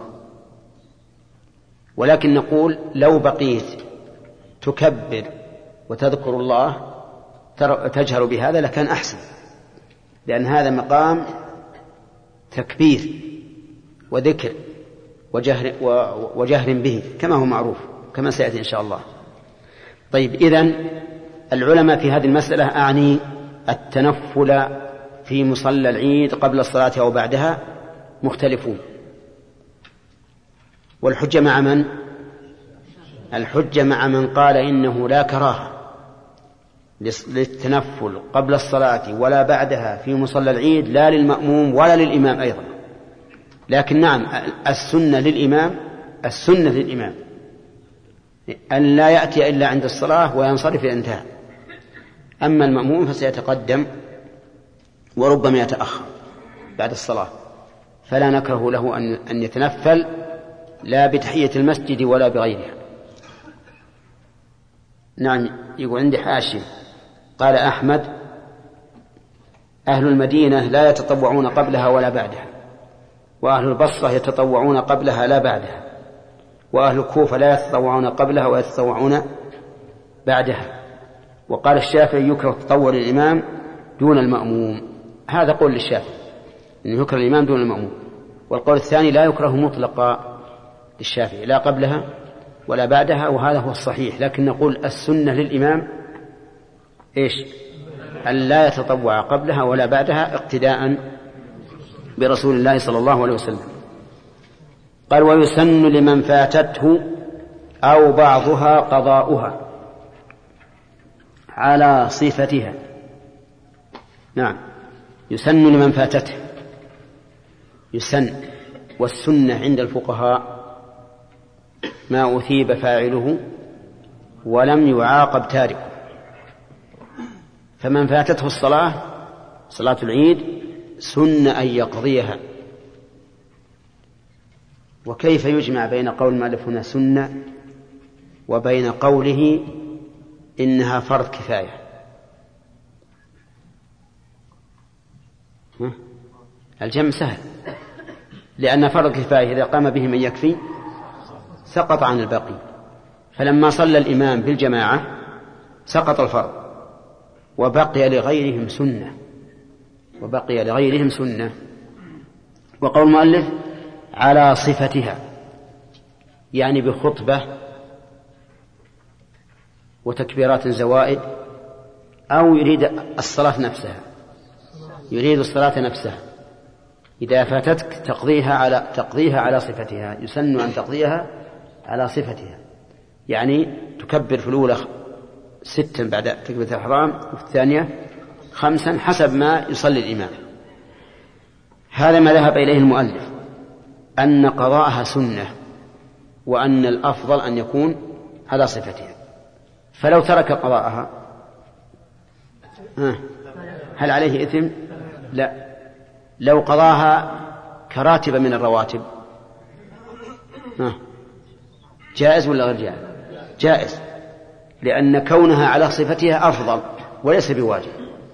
B: ولكن نقول لو بقيت تكبر وتذكر الله تجهر بهذا لكان أحسن، لأن هذا مقام تكبير وذكر وجهر, وجهر به كما هو معروف كما سيأتي إن شاء الله. طيب، إذن العلماء في هذه المسألة أعني التنفل في مصلى العيد قبل الصلاة أو بعدها مختلفون. والحجة مع من؟ الحجة مع من قال إنه لا كراهة للتنفل قبل الصلاة ولا بعدها في مصلى العيد، لا للمأموم ولا للإمام أيضا. لكن نعم السنة للإمام السنة للإمام أن لا يأتي إلا عند الصلاة وينصرف إلى انتهى. أما المأموم فسيتقدم وربما يتأخر بعد الصلاة، فلا نكره له أن يتنفل لا بتحية المسجد ولا بغيرها. نعم، يقول عندي حاشية قال أحمد: أهل المدينة لا يتطوعون قبلها ولا بعدها، وأهل البصرة يتطوعون قبلها لا بعدها، وأهل الكوفة لا يتطوعون قبلها ويتطوعون بعدها. وقال الشافعي: يكره تطوع الإمام دون المأموم. هذا قول للشافعي إنه يكره الإمام دون المأموم. والقول الثاني لا يكره مطلقا للشافعي، لا قبلها ولا بعدها، وهذا هو الصحيح. لكن نقول السنة للإمام إيش؟ أن لا يتطوع قبلها ولا بعدها اقتداء برسول الله صلى الله عليه وسلم. قال: ويسن لمن فاتته أو بعضها قضاؤها على صفتها. نعم، يسن لمن فاتته، يسن. والسنة عند الفقهاء ما أثيب فاعله ولم يعاقب تاركه. فمن فاتته الصلاة صلاة العيد سن أن يقضيها. وكيف يجمع بين قول المؤلف هنا سنة وبين قوله إنها فرض كفاية؟ الجمع سهل، لأن فرض كفاية إذا قام به من يكفي سقط عن الباقي. فلما صلى الإمام بالجماعة سقط الفرض وبقي لغيرهم سنة وبقي لغيرهم سنة. وقول المؤلف على صفتها يعني بخطبة وتكبيرات زوائد، أو يريد الصلاة نفسها، يريد الصلاة نفسها. إذا فاتتك تقضيها على تقضيها على صفتها، يسن أن تقضيها على صفتها، يعني تكبر في الأولى ستا بعد تكبيرة الإحرام وفي الثانية خمسا حسب ما يصلي الإمام. هذا ما ذهب إليه المؤلف، أن قضاءها سنة، وأن الأفضل أن يكون على صفتها، فلو ترك قضاءها هل عليه إثم؟ لا. لو قضاها كراتب من الرواتب جائز ولا غير جائز؟ جائز، لأن كونها على صفتها أفضل وليس بواجب.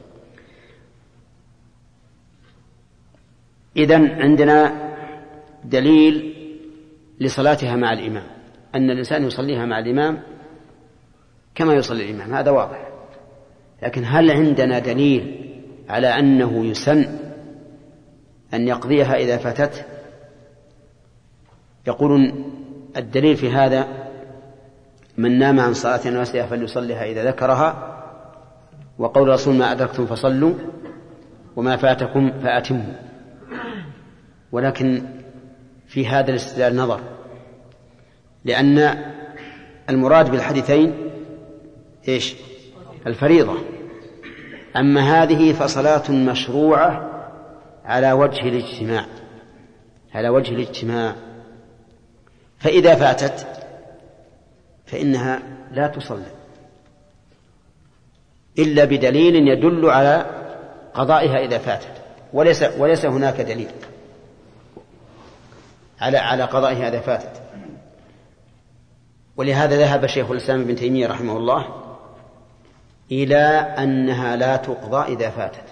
B: إذن عندنا دليل لصلاتها مع الإمام، أن الإنسان يصليها مع الإمام كما يصلي الإمام، هذا واضح. لكن هل عندنا دليل على أنه يسن أن يقضيها إذا فاتت؟ يقولون الدليل في هذا من نام عن صلاة ناسية فليصليها إذا ذكرها، وقول الرسول ما أدركتم فصلوا وما فاتكم فأتموا. ولكن في هذا الاستدلال نظر، لأن المراد بالحديثين إيش؟ الفريضة. أما هذه فصلاة مشروعة على وجه الاجتماع، على وجه الاجتماع، فإذا فاتت فإنها لا تصلى إلا بدليل يدل على قضائها إذا فاتت، وليس وليس هناك دليل على على قضائها إذا فاتت. ولهذا ذهب شيخ الإسلام ابن تيمية رحمه الله إلى أنها لا تقضى إذا فاتت،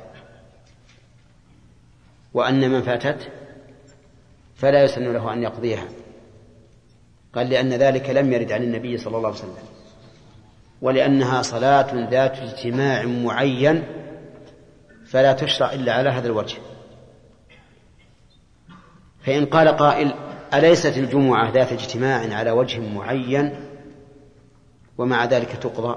B: وأن من فاتت فلا يسن له أن يقضيها. قال لأن ذلك لم يرد عن النبي صلى الله عليه وسلم، ولأنها صلاة ذات اجتماع معين فلا تشرع إلا على هذا الوجه. فإن قال قائل أليست الجمعة ذات اجتماع على وجه معين ومع ذلك تقضى؟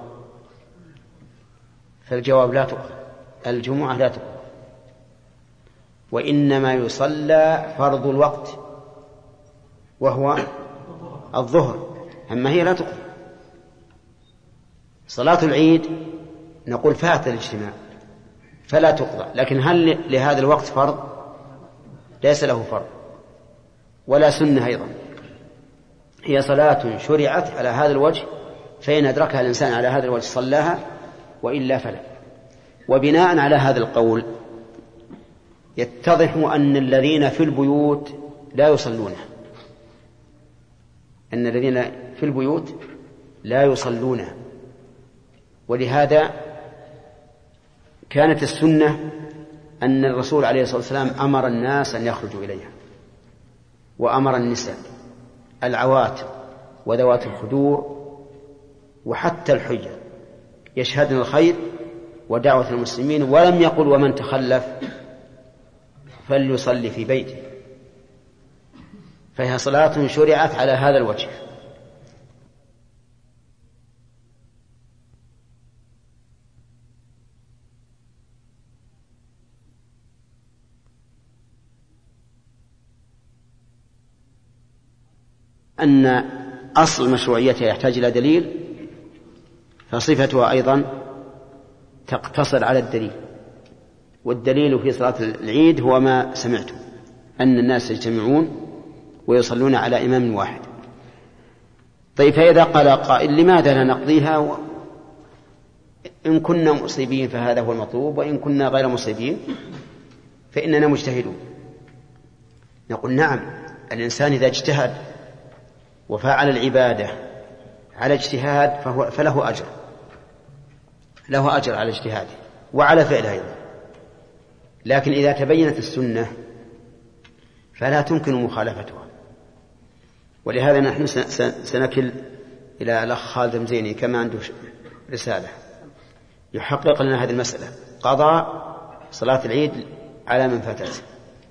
B: فالجواب لا تقضى، الجمعة لا تقضى، وإنما يصلى فرض الوقت وهو الظهر، أما هي لا تقضى. صلاة العيد نقول فات الاجتماع فلا تقضى، لكن هل لهذا الوقت فرض؟ ليس له فرض ولا سنة أيضا، هي صلاة شرعت على هذا الوجه، فإن أدركها الإنسان على هذا الوجه صلاها وإلا فلا. وبناء على هذا القول يتضح أن الذين في البيوت لا يصلونها، أن الذين في البيوت لا يصلونها. ولهذا كانت السنة أن الرسول عليه الصلاة والسلام أمر الناس أن يخرجوا إليها، وأمر النساء العوات وذوات الخدور وحتى الحجة يشهدن الخير ودعوة المسلمين، ولم يقل ومن تخلف فليصلي في بيته. فهي صلاة شرعت على هذا الوجه. أن أصل مشروعيتها يحتاج إلى دليل، فصفتها أيضا تقتصر على الدليل، والدليل في صلاة العيد هو ما سمعتم أن الناس يجتمعون ويصلون على إمام واحد. طيب فإذا قال قائل لماذا لا نقضيها و... إن كنا مصيبين فهذا هو المطلوب، وإن كنا غير مصيبين فإننا مجتهدون. نقول نعم، الإنسان إذا اجتهد وفعل العبادة على اجتهاد فهو فله أجر، له أجر على اجتهاده وعلى فعله أيضا. لكن إذا تبينت السنة فلا تمكن مخالفتها. ولهذا نحن سنكل إلى الأخ خالد مزيني كما عنده رسالة يحقق لنا هذه المسألة، قضاء صلاة العيد على من فاتت.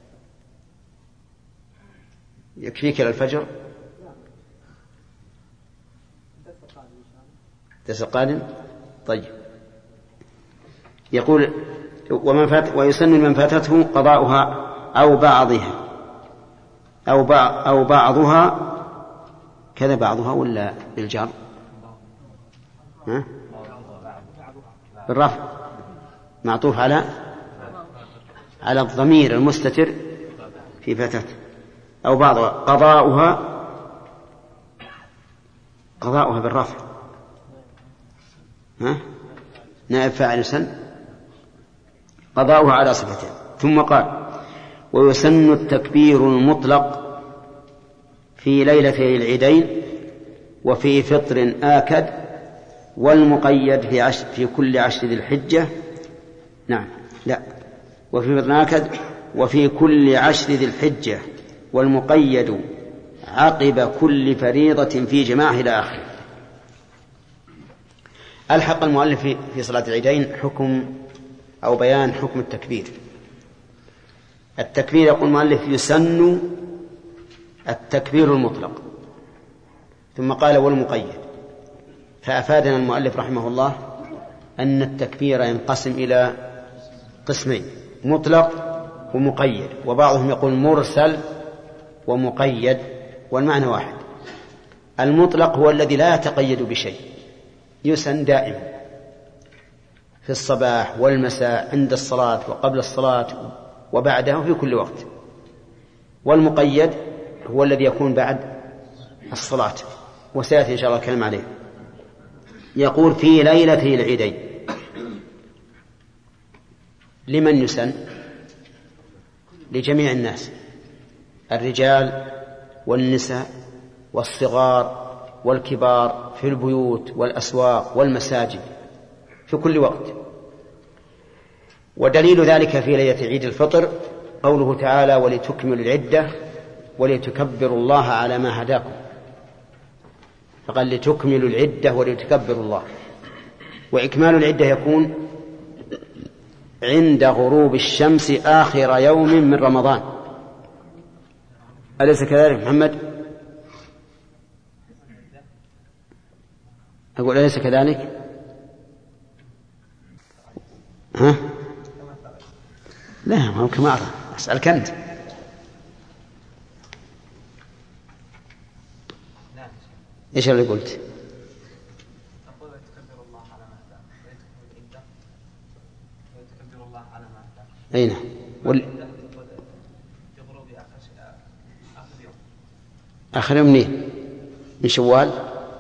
B: يكفيك إلى الفجر درس القادم. طيب يقول ومن فات ويسن من فاتته قضاؤها أو بعضها أو بعض أو بعضها كذا، بعضها ولا بالجر؟ ها؟ بالرفع معطوف على على الضمير المستتر في فاتته، أو بعضها قضاؤها قضاؤها بالرفع. ها؟ نائب فاعل يسن قضاؤها على صفتين. ثم قال ويسن التكبير المطلق في ليلتي العيدين وفي فطر آكد والمقيد في, عشر في كل عشر ذي الحجة. نعم لا وفي فطر آكد وفي كل عشر ذي الحجة والمقيد عقب كل فريضة في جماعة إلى آخره. ألحق المؤلف في صلاة العيدين حكم أو بيان حكم التكبير. التكبير يقول المؤلف يسن التكبير المطلق، ثم قال والمقيد، فأفادنا المؤلف رحمه الله أن التكبير ينقسم إلى قسمين: مطلق ومقيد، وبعضهم يقول مرسل ومقيد، والمعنى واحد. المطلق هو الذي لا يتقيد بشيء، يسن دائما في الصباح والمساء، عند الصلاة وقبل الصلاة وبعدها في كل وقت. والمقيد هو الذي يكون بعد الصلاة، وسيأتي إن شاء الله الكلام عليه. يقول في ليلة العيدين. لمن يسن؟ لجميع الناس، الرجال والنساء والصغار والكبار، في البيوت والأسواق والمساجد في كل وقت. ودليل ذلك في ليلة عيد الفطر قوله تعالى ولتكملوا العدة ولتكبروا الله على ما هداكم، فقال لتكملوا العدة ولتكبروا الله. وإكمال العدة يكون عند غروب الشمس آخر يوم من رمضان. أليس كذلك محمد؟ أقول أليس كذلك؟ ها؟ لا ما هو كما أرى، أسألك أنت. إيش اللي قلت؟
E: أقول يتكبر الله على ما هداه ويتكبر الله على ما هداه.
B: أين؟ وال... آخر يوم منين؟ من شوال؟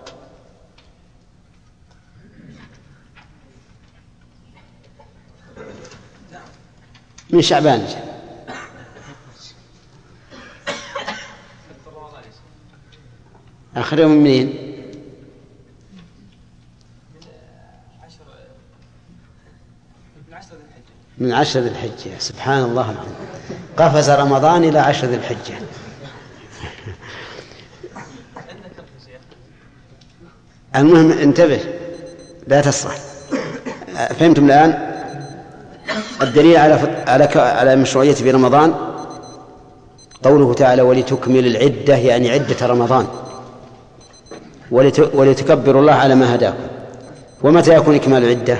B: من شعبان. آخر يوم منين؟ من عشر ذي الحجة. سبحان الله العظيم، قفز رمضان إلى عشر ذي الحجة. المهم انتبه لا تصرح. فهمتم الآن الدليل على على على مشروعية في رمضان؟ قوله تعالى ولتكمل العدة، يعني عدة رمضان، ولتكبروا الله على ما هداكم. ومتى يكون إكمال العدة؟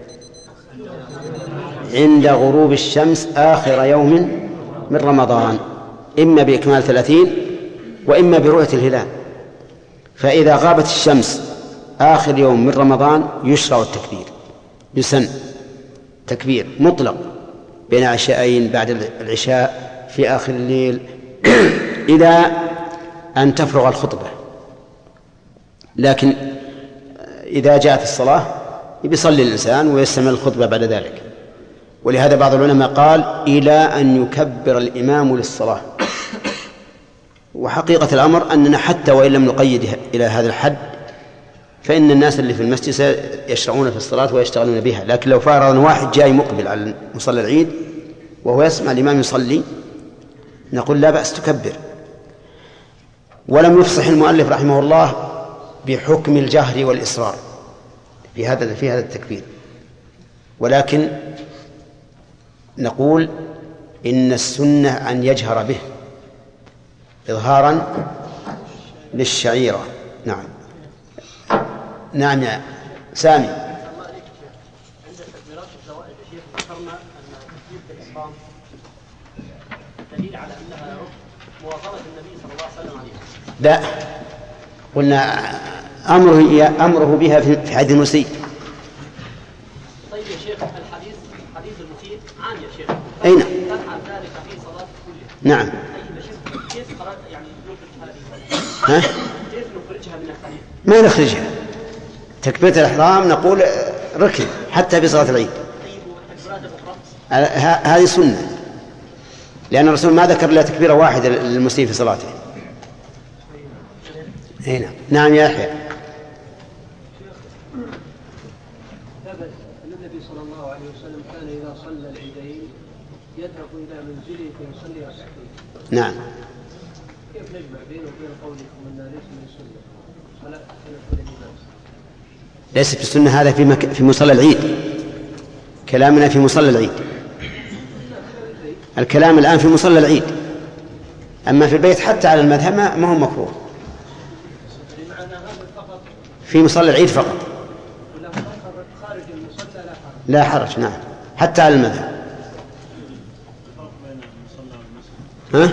B: عند غروب الشمس آخر يوم من رمضان، إما بإكمال ثلاثين وإما برؤية الهلال. فإذا غابت الشمس آخر يوم من رمضان يشرع التكبير، يسن تكبير مطلق بين عشاءين، بعد العشاء، في آخر الليل، إلى أن تفرغ الخطبة. لكن إذا جاءت الصلاة يصلي الإنسان ويستمع الخطبة بعد ذلك. ولهذا بعض العلماء قال إلى أن يكبر الإمام للصلاة. وحقيقة الأمر أننا حتى وإن لم نقيد إلى هذا الحد فإن الناس اللي في المسجد يشرعون في الصلاة ويشتغلون بها. لكن لو فرضنا واحد جاي مقبل على مصلى العيد وهو يسمع الإمام يصلي نقول لا بأس تكبر. ولم يفصح المؤلف رحمه الله بحكم الجهر والإصرار في هذا في هذا التكبير، ولكن نقول إن السنة أن يجهر به إظهارا للشعيرة. نعم نعم يا سامي.
I: عند تكبيرات الزوائد يا شيخ ذكرنا أن تكبيرة الإحرام دليل على أنها مواظبة النبي صلى الله عليه وسلم عليها.
B: لا، قلنا أمره أمره بها في حديث المسيء.
I: طيب يا شيخ الحديث حديث المسيء عام يا شيخ.
B: أين؟
I: تفعل ذلك في صلاة كلها.
B: نعم.
I: طيب يا شيخ كيف قرأت يعني نخرج هذه؟
B: ها؟
I: كيف نخرجها من الحديث؟
B: ما نخرجها. تكبيرة الإحرام نقول ركن حتى في صلاة العيد، هذه سنة، لأن الرسول ما ذكر إلا تكبيرة واحدة للمسلم في صلاته. هنا نعم يا يحيى.
I: ثبت أن النبي صلى الله عليه وسلم كان إذا صلى العيدين يذهب إلى منزله فيصلي ركعتين.
B: نعم.
I: كيف نجمع بينه وبين قولكم أن ليس من السنة صلاة خلف الإمام؟
B: ليس في السنة، هذا في مك... في مصلى العيد، كلامنا في مصلى العيد. الكلام الآن في مصلى العيد، أما في البيت حتى على المذهب ما هو مكروه. في مصلى العيد فقط لا حرج. نعم حتى على المذهب. ها؟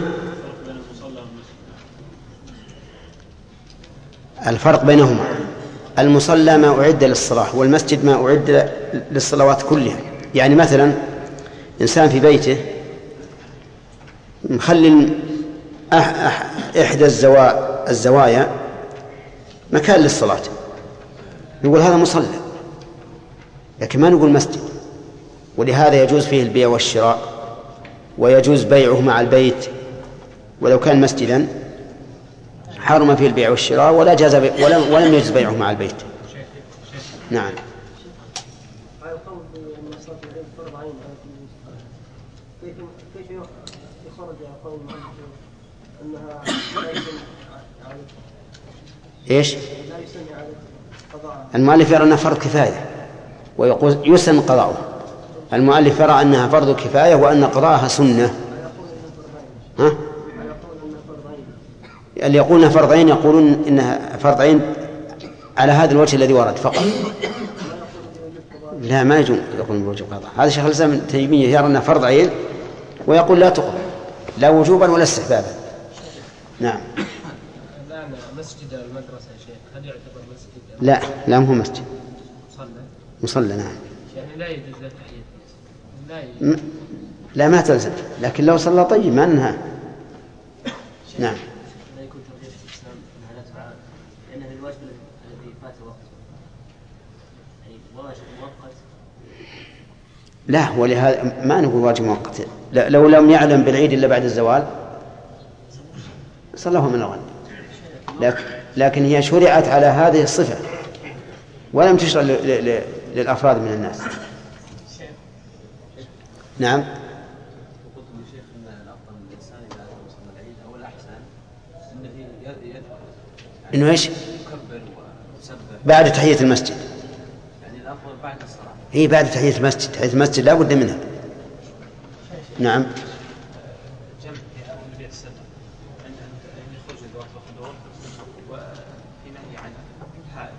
B: الفرق بينهما المصلى ما أعد للصلاة، والمسجد ما أعد للصلوات كلها. يعني مثلا إنسان في بيته مخلي إحدى الزوا... الزوايا مكان للصلاة، نقول هذا مصلى، لكن ما نقول مسجد. ولهذا يجوز فيه البيع والشراء، ويجوز بيعه مع البيت، ولو كان مسجدا حرم فيه البيع والشراء ولا جاز بي... ولم... ولم يجوز بيعه مع البيت. نعم.
I: كيف يخرج قول أنها
B: إيش؟ المؤلف يرى أنها فرض كفاية ويقول يسن قضاؤه. المؤلف يرى أنها فرض كفاية وأن قضاءها سنة. ها؟ اللي يقولون فرضين يقولون إنها فرضين على هذا الوجه الذي ورد فقط. لا ما يجوز يقول بوجوب قضاء. هذا شيخ الإسلام ابن تيمية يرى أنها فرض عين ويقول لا تقضى لا وجوبا ولا استحبابا. نعم.
J: الآن مسجد المدرسة يا شيخ هل يعتبر مسجد؟
B: لا لا مو مسجد.
J: مصلى.
B: مصلى نعم.
J: يعني لا يجوز له تحية. لا
B: يجوز. لا ما تلزم، لكن لو صلى طيب ما نهى. نعم.
J: لا يكون ترغيب في الإسلام أنها لا تفعل، لأنه الواجب الذي فات وقته يعني واجب مؤقت.
B: لا ولهذا ما نقول واجب مؤقت. لو لم يعلم بالعيد إلا بعد الزوال صلاه من الغد، لكن, لكن هي شرعت على هذه الصفة ولم تشرع للأفراد من الناس. نعم.
K: قلت للشيخ ان الافضل للانسان اذا وصل العيد او الاحسن انه
B: انه ايش؟
K: يكبر ويسبح
B: بعد تحية المسجد.
K: يعني الافضل بعد الصلاه.
B: هي بعد تحية المسجد، تحية المسجد لا بد منها. نعم.
J: جمع النبي السنة أن يخرج الوقت الحضور وفي نهي عن الحائض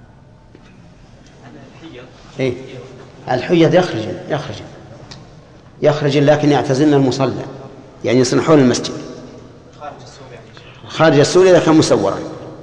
J: عن الحيض.
B: إيه الحيض يخرج يخرج يخرج لكن يعتزلن المصلى، يعني يصنع حول المسجد
J: خارج السور يعني.
B: خارج السور إذا كان مسورا.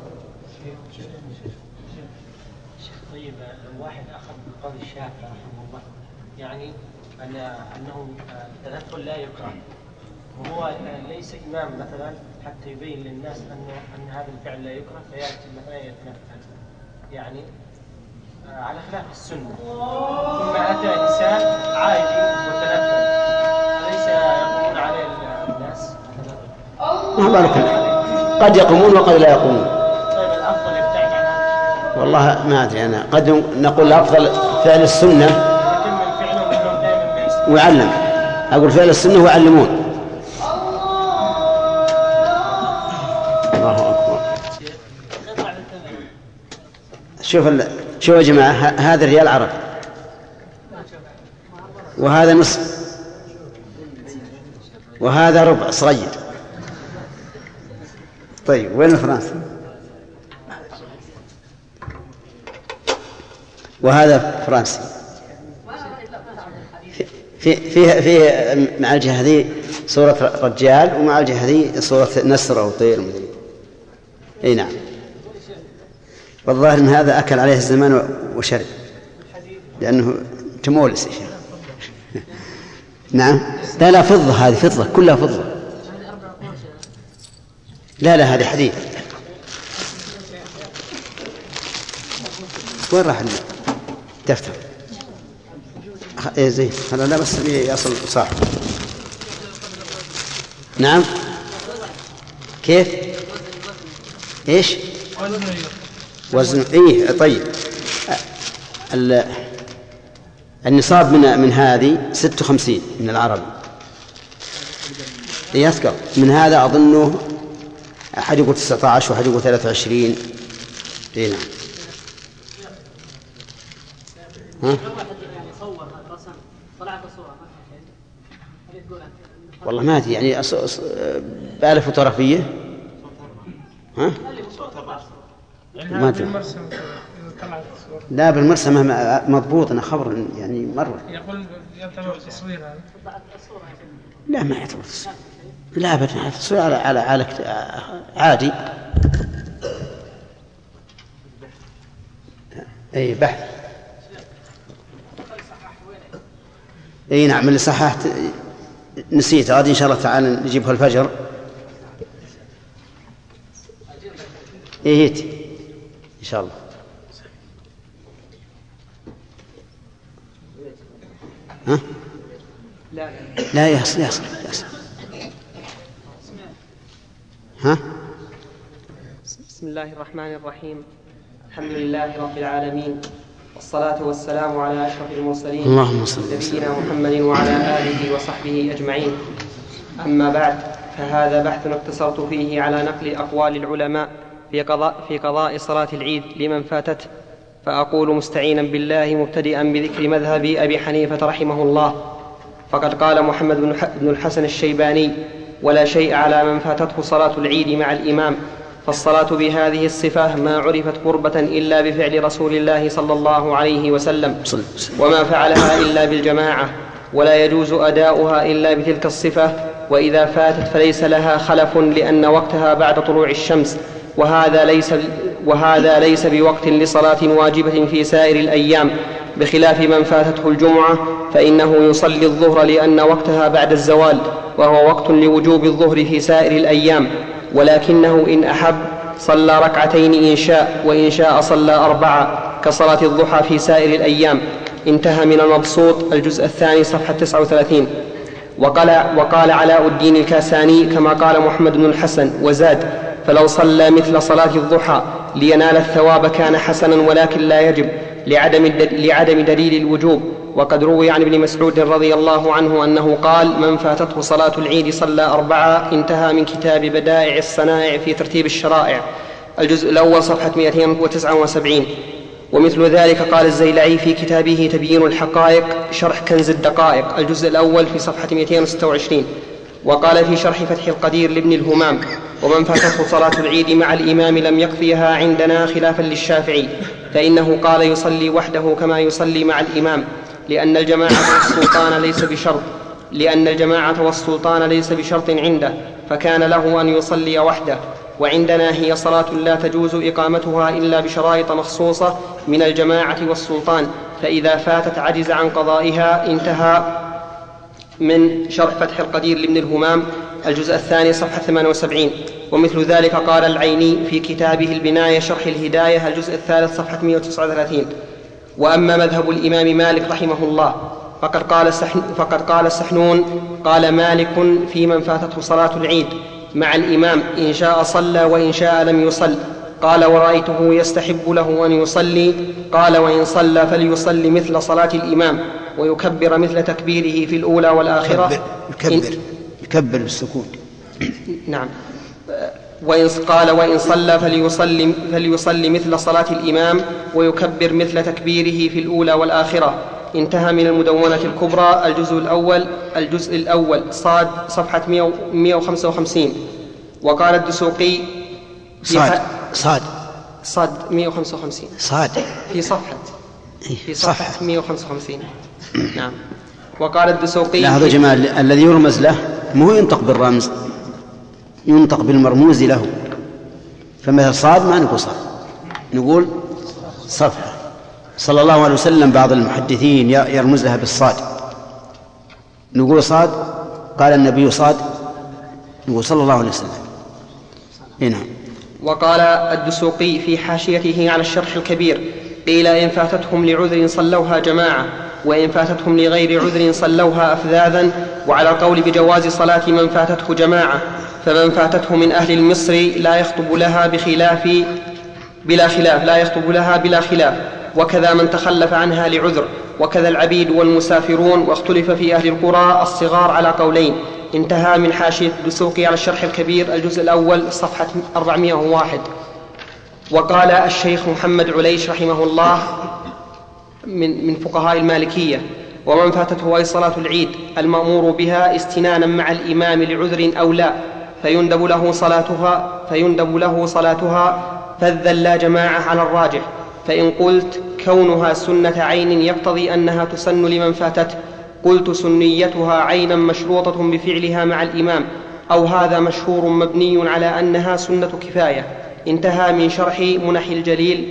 I: طيب لو واحد أخذ بقول الشافعي رحمه الله يعني أن أنه التنفل لا يكره وهو ليس إمام مثلا حتى يبين للناس أنه أن هذا الفعل لا يكره فيأتي مثلا يتنفل يعني على خلاف السنة، ثم أتى إنسان عادي وتنفل أليس يقومون عليه الناس
B: ما بالك قد يقومون وقد لا يقومون.
I: طيب الأفضل يبتعد عن هذا؟
B: والله ما أدري أنا، قد نقول الأفضل فعل السنة ويعلم. أقول فعل السنة ويعلمون. الله أكبر. شوف ال... شوف يا جماعة هذا ريال عربي وهذا نصف وهذا ربع صغير. طيب وين الفرنسي؟ وهذا فرنسي. في في في مع الجهة هذه صورة رجال ومع الجهة هذه صورة نسر أو طير مدري. أي نعم. والظاهر أن هذا أكل عليه الزمان وشرب لأنه تمولس يا شيخ. نعم. لا لا فضة، هذه فضة كلها فضة. لا لا هذه حديد. وين راح الدفتر؟ ايه زين هذا لا بس يصل صح. نعم كيف ايش وزن ايه طيب النصاب من من هذه ستة وخمسين من العربي يذكر من هذا أظنه أحد يقول تسعة عشر وأحد يقول ثلاثة وعشرين. إيه نعم. ها؟ والله ما أدري يعني أص... أص... بآلة فوتوغرافية ها؟ ما أدري. لا بالمرسمة مضبوط أنا خبر يعني مرة. يقول يعتبر تصوير هذا. لا ما يعتبر تصوير. لا أبدا تصوير على على على عادي. أي بحث. أي نعم اللي صححت نسيت غادي إن شاء الله تعالى نجيبها الفجر. إيه إن شاء الله. ها؟ لا لا يصل يصل يصل. ها؟
L: بسم الله الرحمن الرحيم. الحمد لله رب العالمين والصلاة والسلام على أشرف المرسلين
B: اللهم صل
L: نبينا محمد وعلى آله وصحبه أجمعين. أما بعد فهذا بحث اقتصرت فيه على نقل أقوال العلماء في قضاء, في قضاء صلاة العيد لمن فاتته، فأقول مستعينا بالله مبتدئا بذكر مذهب أبي حنيفة رحمه الله. فقد قال محمد بن الحسن الشيباني: ولا شيء على من فاتته صلاة العيد مع الإمام، فالصلاة بهذه الصفة ما عرفت قربة إلا بفعل رسول الله صلى الله عليه وسلم، وما فعلها إلا بالجماعة، ولا يجوز أداؤها إلا بتلك الصفة، وإذا فاتت فليس لها خلف لأن وقتها بعد طلوع الشمس، وهذا ليس, وهذا ليس بوقت لصلاة واجبة في سائر الأيام، بخلاف من فاتته الجمعة فإنه يصلي الظهر لأن وقتها بعد الزوال، وهو وقت لوجوب الظهر في سائر الأيام، ولكنه إن أحب صلى ركعتين إن شاء، وإن شاء صلى أربعة كصلاة الضحى في سائر الأيام. انتهى من المبسوط الجزء الثاني صفحة تسعة وثلاثين. وقال, وقال علاء الدين الكاساني كما قال محمد بن الحسن وزاد: فلو صلى مثل صلاة الضحى لينال الثواب كان حسنا، ولكن لا يجب لعدم, لعدم دليل الوجوب. وقد روي عن ابن مسعود رضي الله عنه أنه قال: من فاتته صلاة العيد صلى أربعة. انتهى من كتاب بدائع الصنائع في ترتيب الشرائع الجزء الأول صفحة مئتين وتسعة وسبعين. ومثل ذلك قال الزيلعي في كتابه تبيين الحقائق شرح كنز الدقائق الجزء الأول في صفحة مئتين وستة وعشرين. وقال في شرح فتح القدير لابن الهمام: ومن فاتته صلاة العيد مع الإمام لم يقضيها عندنا خلافا للشافعي، فإنه قال يصلي وحده كما يصلي مع الإمام، لأن الجماعة والسلطان ليس بشرط لأن الجماعة والسلطان ليس بشرط عنده، فكان له أن يصلي وحده. وعندنا هي صلاة لا تجوز إقامتها إلا بشرائط مخصوصة من الجماعة والسلطان، فإذا فاتت عجز عن قضائها. انتهى من شرح فتح القدير لابن الهمام الجزء الثاني صفحة ثمانية وسبعين. ومثل ذلك قال العيني في كتابه البناية شرح الهداية الجزء الثالث صفحة مئة وتسعة وثلاثين. وأما مذهب الإمام مالك رحمه الله فقد قال, فقد قال السحنون: قال مالك في من فاتته صلاة العيد مع الإمام إن شاء صلى وإن شاء لم يصل. قال: ورأيته يستحب له أن يصلي. قال: وإن صلى فليصلي مثل صلاة الإمام ويكبر مثل تكبيره في الأولى والآخرة.
B: يكبر يكبر بالسكون.
L: نعم. وإن قال: وإن صلى فليصلي, فليصلي مثل صلاة الإمام ويكبر مثل تكبيره في الأولى والآخرة. انتهى من المدونة الكبرى الجزء الأول الجزء الأول صاد صفحة مئة وخمسة وخمسين. وقال الدسوقي
B: صاد صاد
L: صاد مئة وخمسة وخمسين
B: صاد
L: في صفحة في صفحة مئة وخمسة وخمسين. نعم. وقال الدسوقي:
B: لا هذا جمال الذي يرمز له مو ينطق بالرمز، ينطق بالمرموز له. فمثل صاد ما نقول صاد، نقول صفحة. صلى الله عليه وسلم بعض المحدثين يرمز لها بالصاد، نقول صاد. قال النبي صاد، نقول صلى الله عليه وسلم. هنا.
L: وقال الدسوقي في حاشيته على الشرح الكبير: قيل إن فاتتهم لعذر صلوها جماعة، وإن فاتتهم لغير عذر صلوها أفذاذا، وعلى القول بجواز صلاة من فاتته جماعة، فمن فاتته من أهل المصر لا يخطب لها بخلاف بلا خلاف لا يخطب لها بلا خلاف، وكذا من تخلف عنها لعذر، وكذا العبيد والمسافرون، واختلف في أهل القرى الصغار على قولين. انتهى من حاشية الدسوقي على الشرح الكبير الجزء الأول صفحة أربعمائة وواحد. وقال الشيخ محمد عليش رحمه الله من, من فقهاء المالكية: ومن فاتته أي صلاة العيد المأمور بها استنانا مع الإمام لعذر أو لا فيندب له صلاتها فيندب له صلاتها فذا لا جماعة على الراجح. فإن قلت كونها سنة عين يقتضي أنها تسن لمن فاتته، قلت سنيتها عينا مشروطة بفعلها مع الإمام، أو هذا مشهور مبني على أنها سنة كفاية. انتهى من شرح منح الجليل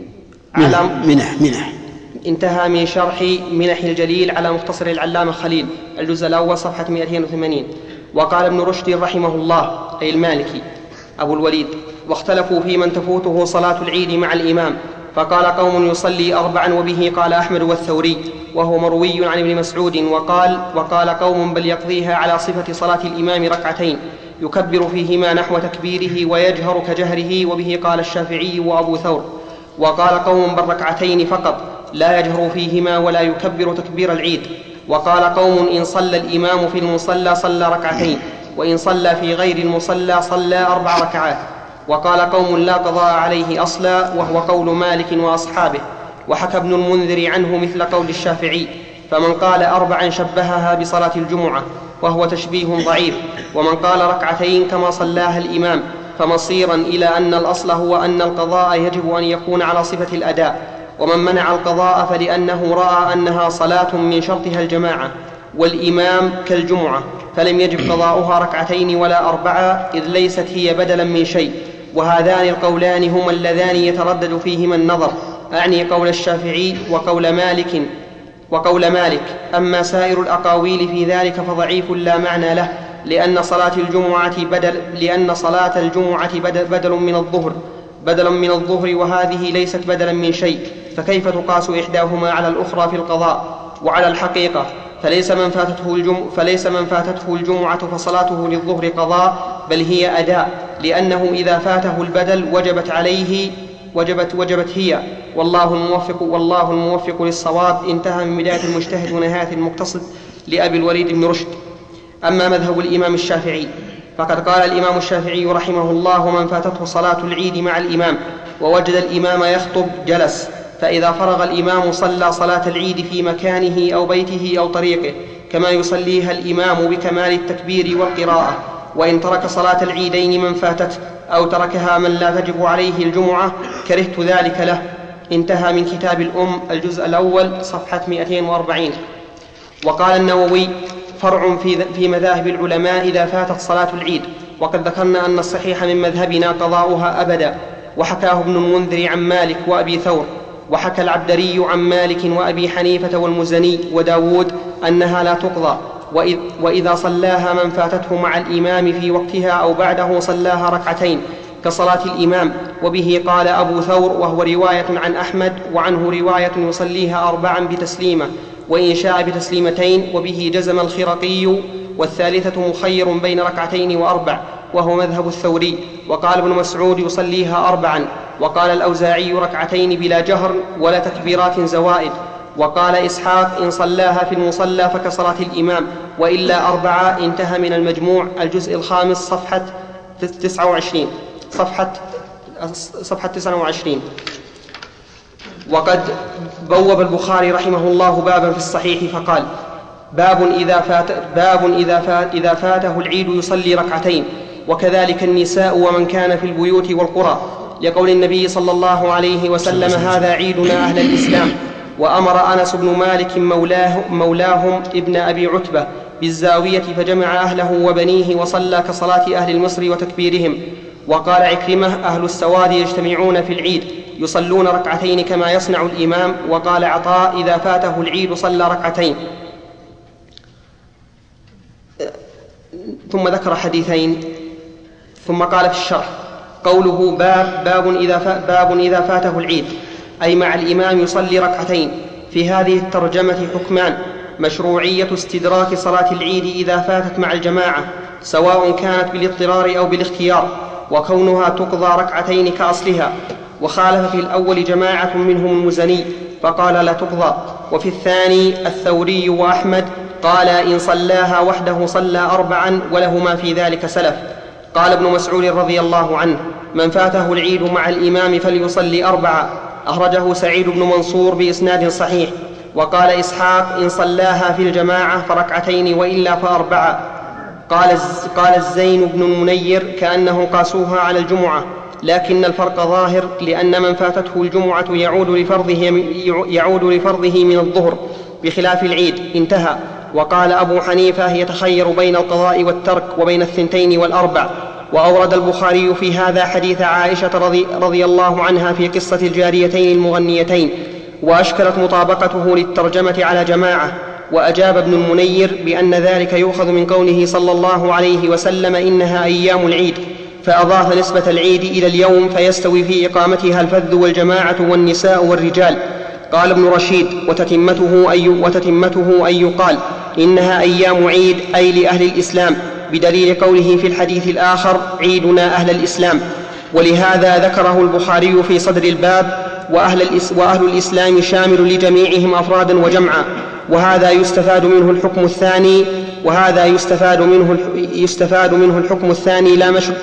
L: على
B: منح منح
L: انتهى من شرح منح الجليل على مختصر العلامة خليل الجزء الأول صفحة مئتين وثمانين. وقال ابن رشد رحمه الله أي المالكي أبو الوليد: واختلفوا في من تفوته صلاة العيد مع الإمام، فقال قوم يصلي أربعا، وبه قال أحمد والثوري، وهو مروي عن ابن مسعود. وقال وقال قوم بل يقضيها على صفة صلاة الإمام ركعتين يكبر فيهما نحو تكبيره ويجهر كجهره، وبه قال الشافعي وأبو ثور. وقال قوم بل ركعتين فقط لا يجهر فيهما ولا يكبر تكبير العيد. وقال قوم إن صلى الإمام في المصلى صلى ركعتين، وإن صلى في غير المصلى صلى أربع ركعات. وقال قوم لا قضاء عليه أصلا، وهو قول مالك وأصحابه. وحكى ابن المنذر عنه مثل قول الشافعي، فمن قال أربعا شبهها بصلاة الجمعة، وهو تشبيه ضعيف. ومن قال ركعتين كما صلاها الإمام، فمصيرا إلى أن الأصل هو أن القضاء يجب أن يكون على صفة الأداء. ومن منع القضاء فلأنه رأى أنها صلاة من شرطها الجماعة، والإمام كالجمعة، فلم يجب قضاؤها ركعتين ولا أربعة، إذ ليست هي بدلا من شيء. وهذان القولان هما اللذان يتردد فيهما النظر، أعني قول الشافعي وقول مالك وقول مالك أما سائر الأقاويل في ذلك فضعيف لا معنى له، لأن صلاة الجمعة بدل لأن صلاة الجمعة بدل, بدل من الظهر بدلا من الظهر وهذه ليست بدلا من شيء، فكيف تقاس إحداهما على الأخرى في القضاء؟ وعلى الحقيقة فليس من فاتته الجمعة, فليس من فاتته الجمعة فصلاته للظهر قضاء، بل هي أداء، لأنه إذا فاته البدل وجبت عليه وجبت وجبت هي، والله الموفق والله الموفق للصواب. انتهى من بداية المجتهد ونهاية المقتصد لأبي الوليد بن رشد. أما مذهب الإمام الشافعي فقد قال الإمام الشافعي رحمه الله: ومن فاتته صلاة العيد مع الإمام ووجد الإمام يخطب جلس، فإذا فرغ الإمام صلى صلاة العيد في مكانه أو بيته أو طريقه كما يصليها الإمام بكمال التكبير والقراءة. وإن ترك صلاة العيدين من فاتته أو تركها من لا تجب عليه الجمعة كرهت ذلك له. انتهى من كتاب الأم الجزء الأول صفحة مئتين وأربعين. وقال النووي: فرع في مذاهب العلماء إذا فاتت صلاة العيد، وقد ذكرنا أن الصحيح من مذهبنا قضاؤها أبدا. وحكاه ابن المنذر عن مالك وأبي ثور، وحكى العبدري عن مالك وأبي حنيفة والمزني وداود أنها لا تقضى، وإذ وإذا صلاها من فاتته مع الإمام في وقتها أو بعده صلاها ركعتين كصلاة الإمام. وبه قال أبو ثور، وهو رواية عن أحمد، وعنه رواية يصليها أربعا بتسليمة، وإن شاء بتسليمتين. وبه جزم الخرقي، والثالثة مخير بين ركعتين وأربع، وهو مذهب الثوري. وقال ابن مسعود يصليها أربعا، وقال الأوزاعي ركعتين بلا جهر ولا تكبيرات زوائد. وقال إسحاق إن صلاها في المصلى فكصلاة الإمام، وإلا أربعة. انتهى من المجموع الجزء الخامس صفحة تسعة وعشرين صفحة صفحة تسعة وعشرين. وقد بوب البخاري رحمه الله بابا في الصحيح فقال: باب إذا فات باب إذا فات إذا فاته العيد يصلي ركعتين، وكذلك النساء ومن كان في البيوت والقرى، لقول النبي صلى الله عليه وسلم: هذا عيدنا أهل الإسلام. وأمر أنس بن مالك مولاه مولاهم ابن أبي عتبة بالزاوية فجمع أهله وبنيه وصلى كصلاة أهل المصر وتكبيرهم. وقال عكرمة: أهل السواد يجتمعون في العيد يصلون ركعتين كما يصنع الإمام. وقال عطاء: إذا فاته العيد صلى ركعتين. ثم ذكر حديثين، ثم قال في الشرح: قوله باب باب إذا, باب إذا فاته العيد، أي مع الإمام يصلي ركعتين. في هذه الترجمة حكمان: مشروعية استدراك صلاة العيد إذا فاتت مع الجماعة سواء كانت بالاضطرار أو بالاختيار، وكونها تقضى ركعتين كأصلها. وخالف في الأول جماعة منهم المزني فقال لا تقضى، وفي الثاني الثوري وأحمد قال إن صلاها وحده صلى أربعا ولهما في ذلك سلف. قال ابن مسعود رضي الله عنه: من فاته العيد مع الإمام فليصلي أربعة. أخرجه سعيد بن منصور بإسناد صحيح. وقال إسحاق إن صلاها في الجماعة فركعتين وإلا فأربعة. قال, قال الزين بن المنير كأنه قاسوها على الجمعة، لكن الفرق ظاهر، لأن من فاتته الجمعة يعود لفرضه, يعود لفرضه من الظهر بخلاف العيد. انتهى. وقال أبو حنيفة يتخير بين القضاء والترك وبين الثنتين والأربع. وأورد البخاري في هذا حديث عائشة رضي, رضي الله عنها في قصة الجاريتين المغنيتين، وأشكلت مطابقته للترجمة على جماعة. وأجاب ابن المنير بأن ذلك يؤخذ من قوله صلى الله عليه وسلم إنها أيام العيد، فأضاف نسبة العيد إلى اليوم فيستوي في إقامتها الفذ والجماعة والنساء والرجال. قال ابن رشيد وتتمته أي, وتتمته أن يقال إنها أيام عيد أي لأهل الإسلام، بدليل قوله في الحديث الآخر عيدنا أهل الإسلام. ولهذا ذكره البخاري في صدر الباب وأهل, الإس وأهل الإسلام شامل لجميعهم أفرادا وجمعا. وهذا يستفاد منه الحكم الثاني وهذا يستفاد منه يستفاد منه الحكم الثاني لا مش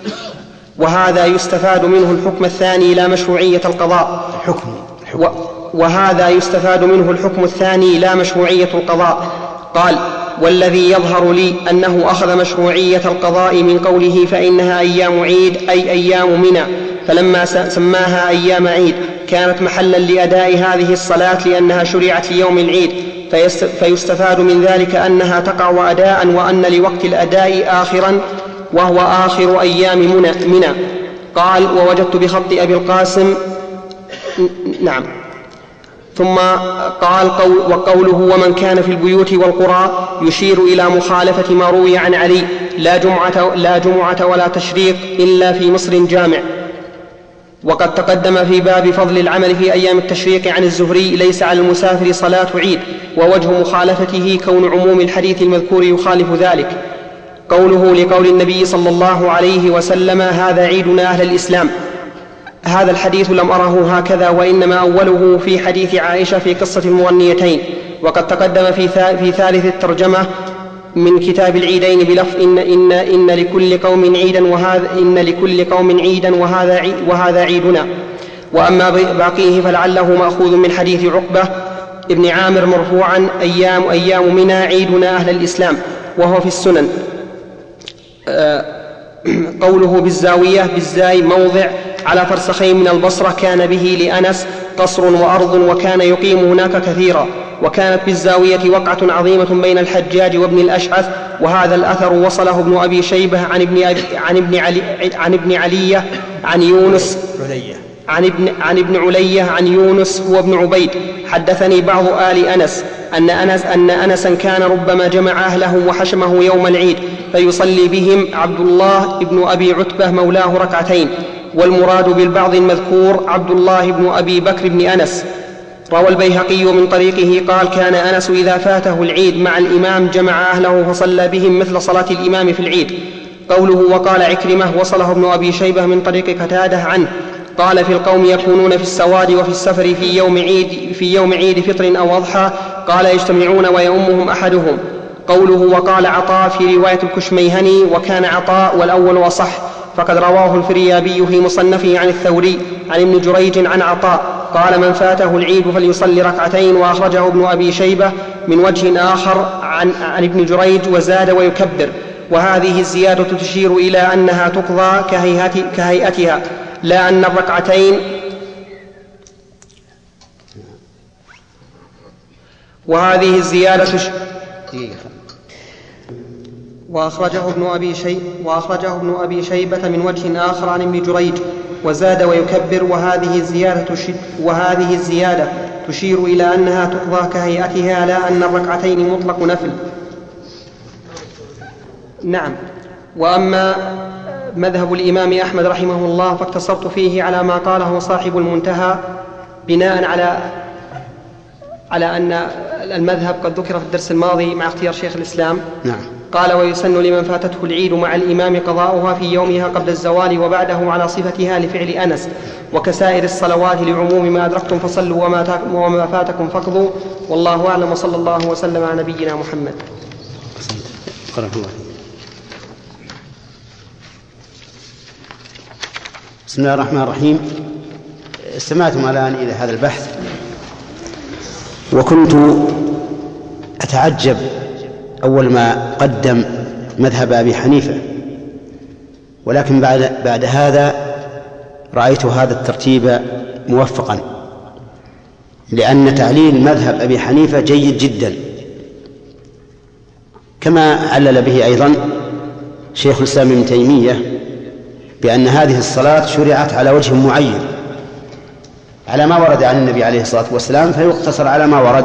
L: وهذا يستفاد منه الحكم الثاني لا مشروعية القضاء
B: حكم
L: و وهذا يستفاد منه الحكم الثاني لا مشروعية القضاء. قال والذي يظهر لي أنه أخذ مشروعية القضاء من قوله فإنها أيام عيد أي أيام منى، فلما سماها أيام عيد كانت محلا لأداء هذه الصلاة لأنها شرعت ليوم العيد، فيستفاد من ذلك أنها تقع أداء وأن لوقت الأداء آخرا وهو آخر أيام منى. قال ووجدت بخط أبي القاسم نعم. ثم قال قول وقوله ومن كان في البيوت والقرى يشير إلى مخالفة ما روي عن علي لا جمعة, لا جمعة ولا تشريق إلا في مصر جامع. وقد تقدم في باب فضل العمل في أيام التشريق عن الزهري ليس على المسافر صلاة عيد، ووجه مخالفته كون عموم الحديث المذكور يخالف ذلك. قوله لقول النبي صلى الله عليه وسلم هذا عيدنا أهل الإسلام، هذا الحديث لم أره هكذا، وإنما أوله في حديث عائشة في قصة المغنيتين. وقد تقدم في, في ثالث الترجمة من كتاب العيدين بلفظ إن, إن, إن لكل قوم عيدا وهذا إن لكل قوم عيدا وهذا, عيد وهذا عيدنا. وأما باقيه فلعله مأخوذ من حديث عقبة ابن عامر مرفوعا أيام أيام منى عيدنا أهل الإسلام، وهو في السنن. قوله بالزاوية بالزاي موضع على فرسخين من البصرة كان به لأنس قصر وأرض وكان يقيم هناك كثيرا. وكانت بالزاوية وقعة عظيمة بين الحجاج وابن الأشعث، وهذا الأثر وصله ابن أبي شيبة عن ابن, أبي عن ابن, علي عن ابن علية عن يونس عن ابن, عن ابن علية عن يونس هو ابن عبيد. حدثني بعض آل أنس أن, أنس أن أنسا كان ربما جمع أهله وحشمه يوم العيد فيصلي بهم عبد الله ابن أبي عتبة مولاه ركعتين، والمراد بالبعض المذكور عبد الله بن أبي بكر بن أنس. روى البيهقي من طريقه قال كان أنس إذا فاته العيد مع الإمام جمع أهله فصلى بهم مثل صلاة الإمام في العيد. قوله وقال عكرمة وصله ابن أبي شيبة من طريق قتادة عنه قال في القوم يكونون في السواد وفي السفر في يوم عيد, في يوم عيد فطر أو أضحى، قال يجتمعون ويؤمهم أحدهم. قوله وقال عطاء في رواية الكشميهني وكان عطاء والأول أصح، فقد رواه الفريابي في مصنفه عن الثوري عن ابن جريج عن عطاء قال من فاته العيد فليصلي ركعتين، وأخرجه ابن أبي شيبة من وجه آخر عن, عن ابن جريج وزاد ويكبر. وهذه الزيادة تشير إلى أنها تقضى كهيئتها لا أن الركعتين وهذه الزيادة تشير وأخرجه ابن أبي شيبة وأخرجه ابن أبي شيبة من وجه آخر عن ابن جريج وزاد ويكبر. وهذه الزيادة وهذه الزيادة تشير إلى أنها تقضى كهيئتها لا أن الركعتين مطلق نفل. نعم. وأما مذهب الإمام أحمد رحمه الله فاقتصرت فيه على ما قاله صاحب المنتهى بناء على على أن المذهب قد ذكر في الدرس الماضي مع اختيار شيخ الإسلام.
B: نعم.
L: قال: ويسن لمن فاتته العيد مع الإمام قضاؤها في يومها قبل الزوال وبعده على صفتها لفعل أنس، وكسائر الصلوات لعموم ما أدركتم فصلوا وما فاتكم فاقضوا، والله أعلم، وصلى الله وسلم على نبينا محمد.
B: بسم الله الرحمن الرحيم. استمعتم الآن إلى هذا البحث، وكنت أتعجب أول ما قدم مذهب أبي حنيفة، ولكن بعد, بعد هذا رأيت هذا الترتيب موفقا، لأن تعليل مذهب أبي حنيفة جيد جدا، كما علل به أيضا شيخ الإسلام ابن تيمية بأن هذه الصلاة شرعت على وجه معين على ما ورد عن النبي عليه الصلاة والسلام، فيقتصر على ما ورد.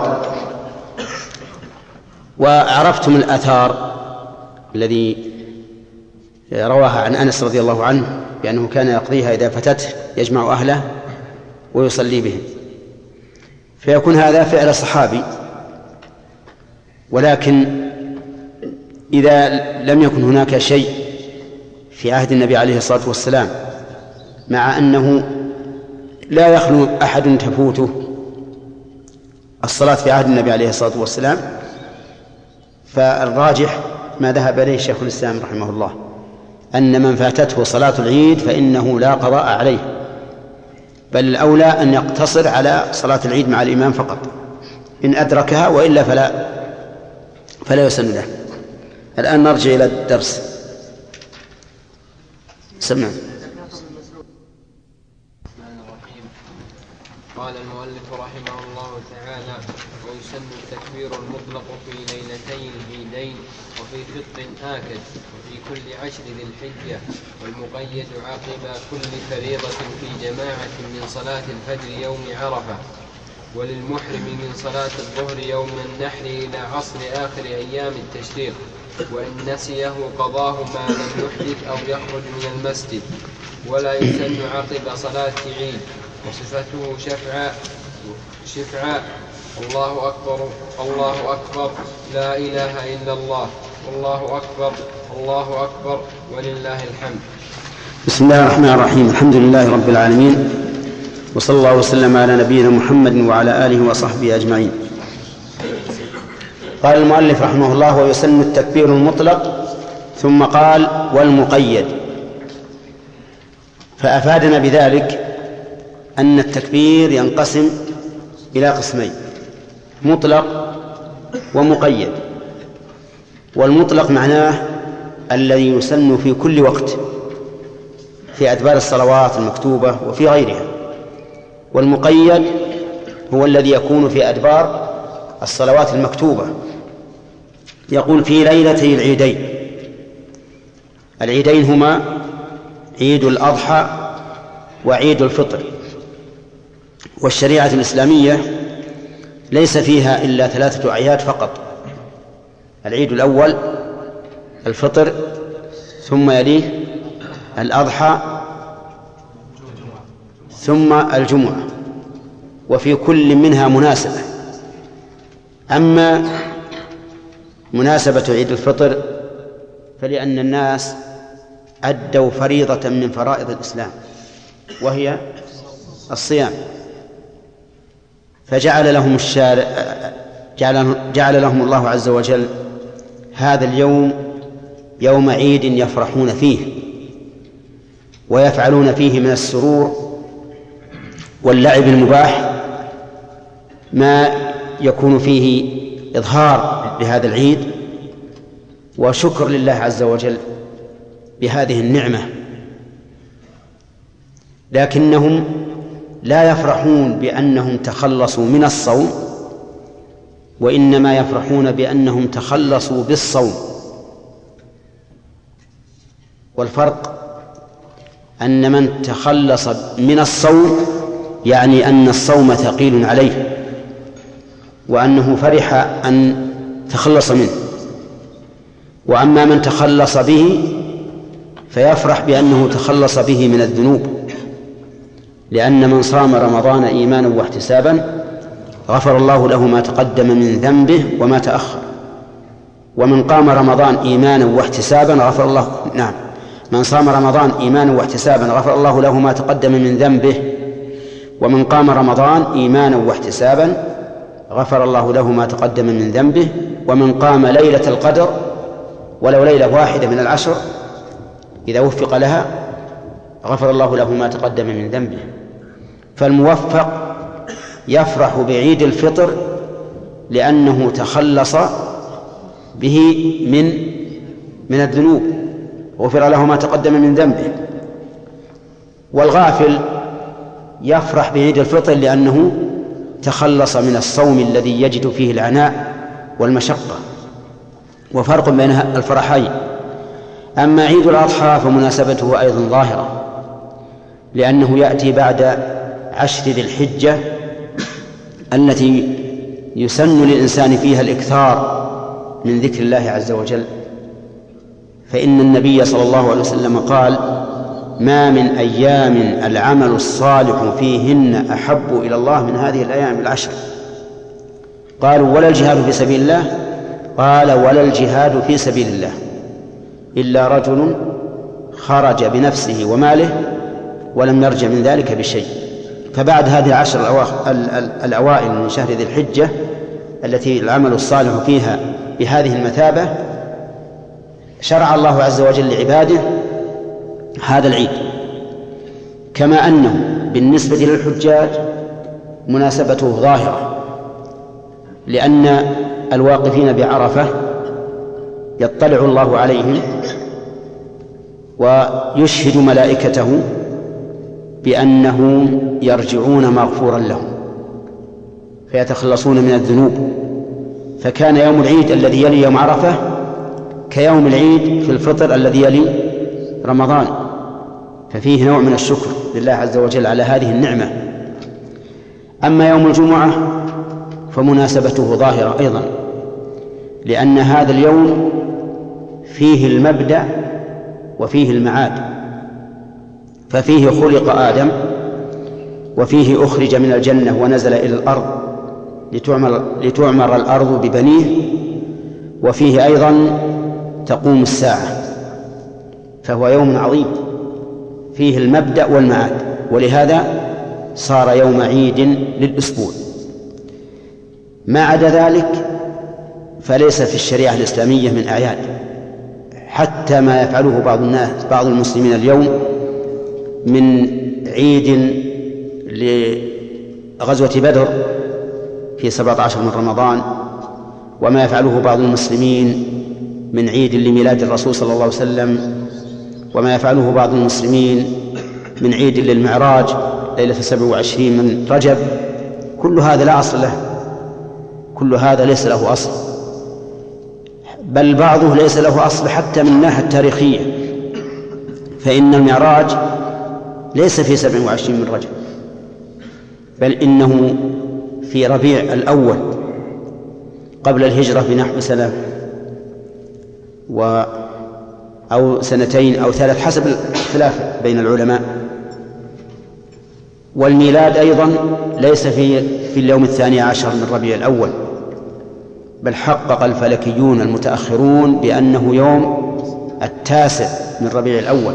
B: وعرفتم الآثار الذي رواها عن أنس رضي الله عنه بأنه كان يقضيها إذا فتته، يجمع أهله ويصلي بهم، فيكون هذا فعل صحابي. ولكن إذا لم يكن هناك شيء في عهد النبي عليه الصلاة والسلام، مع أنه لا يخلو أحد تفوته الصلاة في عهد النبي عليه الصلاة والسلام، فالراجح ما ذهب إليه شيخ الإسلام رحمه الله، أن من فاتته صلاة العيد فإنه لا قضاء عليه، بل الأولى أن يقتصر على صلاة العيد مع الإمام فقط إن أدركها، وإلا فلا فلا يسن له. الآن نرجع إلى الدرس. سمع.
F: قال المؤلف رحمه الله تعالى: ويسن التكبير المطلق في ليلتي العيدين وفي فطر آكد وفي كل عشر ذي الحجة، والمقيد عقب كل فريضة في جماعة من صلاة الفجر يوم عرفة، وللمحرم من صلاة الظهر يوم النحر إلى عصر آخر أيام التشريق، وإن نسيه قضاه ما لم يحدث أو يخرج من المسجد. ولا يسن عقب صلاة عيد، وصفته شفعاء شفعاء الله أكبر الله أكبر لا إله إلا الله والله أكبر الله أكبر ولله الحمد.
B: بسم الله الرحمن الرحيم. الحمد لله رب العالمين، وصلى الله وسلم على نبينا محمد وعلى آله وصحبه أجمعين. قال المؤلف رحمه الله: ويسن التكبير المطلق، ثم قال: والمقيد. فأفادنا بذلك أن التكبير ينقسم إلى قسمين: مطلق ومقيد. والمطلق معناه الذي يسن في كل وقت في أدبار الصلوات المكتوبة وفي غيرها، والمقيد هو الذي يكون في أدبار الصلوات المكتوبة. يقول: في ليلتي العيدين. العيدين هما عيد الأضحى وعيد الفطر، والشريعة الإسلامية ليس فيها إلا ثلاثة أعياد فقط: العيد الأول الفطر، ثم يليه الأضحى، ثم الجمعة، وفي كل منها مناسبة. أما مناسبة عيد الفطر فلأن الناس أدوا فريضة من فرائض الإسلام وهي الصيام، فجعل لهم الشارع جعل, جعل لهم الله عز وجل هذا اليوم يوم عيد يفرحون فيه ويفعلون فيه من السرور واللعب المباح ما يكون فيه إظهار لهذا العيد وشكر لله عز وجل بهذه النعمة. لكنهم لا يفرحون بأنهم تخلصوا من الصوم، وإنما يفرحون بأنهم تخلصوا بالصوم. والفرق أن من تخلص من الصوم يعني أن الصوم ثقيل عليه وأنه فرح أن تخلص منه، وأما من تخلص به فيفرح بأنه تخلص به من الذنوب لأن من صام رمضان إيمانا واحتسابا غفر الله له ما تقدم من ذنبه وما تأخر. ومن قام رمضان إيمانا واحتسابا غفر الله نعم من صام رمضان إيمانا واحتسابا غفر الله له ما تقدم من ذنبه. ومن قام رمضان إيمانا واحتسابا غفر الله له ما تقدم من ذنبه. ومن قام ليلة القدر ولو ليلة واحدة من العشر إذا وفق لها غفر الله له ما تقدم من ذنبه. فالموفق يفرح بعيد الفطر لأنه تخلص به من من الذنوب غفر له ما تقدم من ذنبه. والغافل يفرح بعيد الفطر لأنه تخلص من الصوم الذي يجد فيه العناء والمشقة، وفرق بين الفرحين. أما عيد الأضحى فمناسبته أيضا ظاهرة لأنه يأتي بعد عشر ذي الحجة التي يسن للإنسان فيها الإكثار من ذكر الله عز وجل. فإن النبي صلى الله عليه وسلم قال: ما من أيام العمل الصالح فيهن أحب إلى الله من هذه الأيام العشر. قالوا: ولا الجهاد في سبيل الله؟ قال: ولا الجهاد في سبيل الله إلا رجل خرج بنفسه وماله ولم يرجع من ذلك بشيء. فبعد هذه العشر الأوائل من شهر ذي الحجة التي العمل الصالح فيها بهذه المثابة شرع الله عز وجل لعباده هذا العيد. كما أنه بالنسبة للحجاج مناسبته ظاهرة لأن الواقفين بعرفة يطلع الله عليهم ويشهد ملائكته بأنهم يرجعون مغفورا لهم فيتخلصون من الذنوب. فكان يوم العيد الذي يلي يوم عرفة كيوم العيد في الفطر الذي يلي رمضان، ففيه نوع من الشكر لله عز وجل على هذه النعمة. أما يوم الجمعة فمناسبته ظاهرة أيضا لأن هذا اليوم فيه المبدأ وفيه المعاد، ففيه خلق آدم وفيه أخرج من الجنة ونزل إلى الأرض لتعمر, لتعمر الأرض ببنيه، وفيه أيضا تقوم الساعة. فهو يوم عظيم فيه المبدأ والمعاد، ولهذا صار يوم عيد للأسبوع. ما عدا ذلك فليس في الشريعة الإسلامية من أعياد، حتى ما يفعله بعض الناس بعض المسلمين اليوم من عيد لغزوة بدر في سبعة عشر من رمضان، وما يفعله بعض المسلمين من عيد لميلاد الرسول صلى الله عليه وسلم، وما يفعله بعض المسلمين من عيد للمعراج ليلة سبع وعشرين من رجب. كل هذا لا أصل له، كل هذا ليس له أصل، بل بعضه ليس له أصل حتى من الناحية التاريخية. فإن المعراج ليس في سبع وعشرين من رجب، بل إنه في ربيع الأول قبل الهجرة بنحو سنة و أو سنتين أو ثلاث حسب الخلاف بين العلماء. والميلاد أيضا ليس في في اليوم الثاني عشر من ربيع الأول، بل حقق الفلكيون المتأخرون بأنه يوم التاسع من ربيع الأول.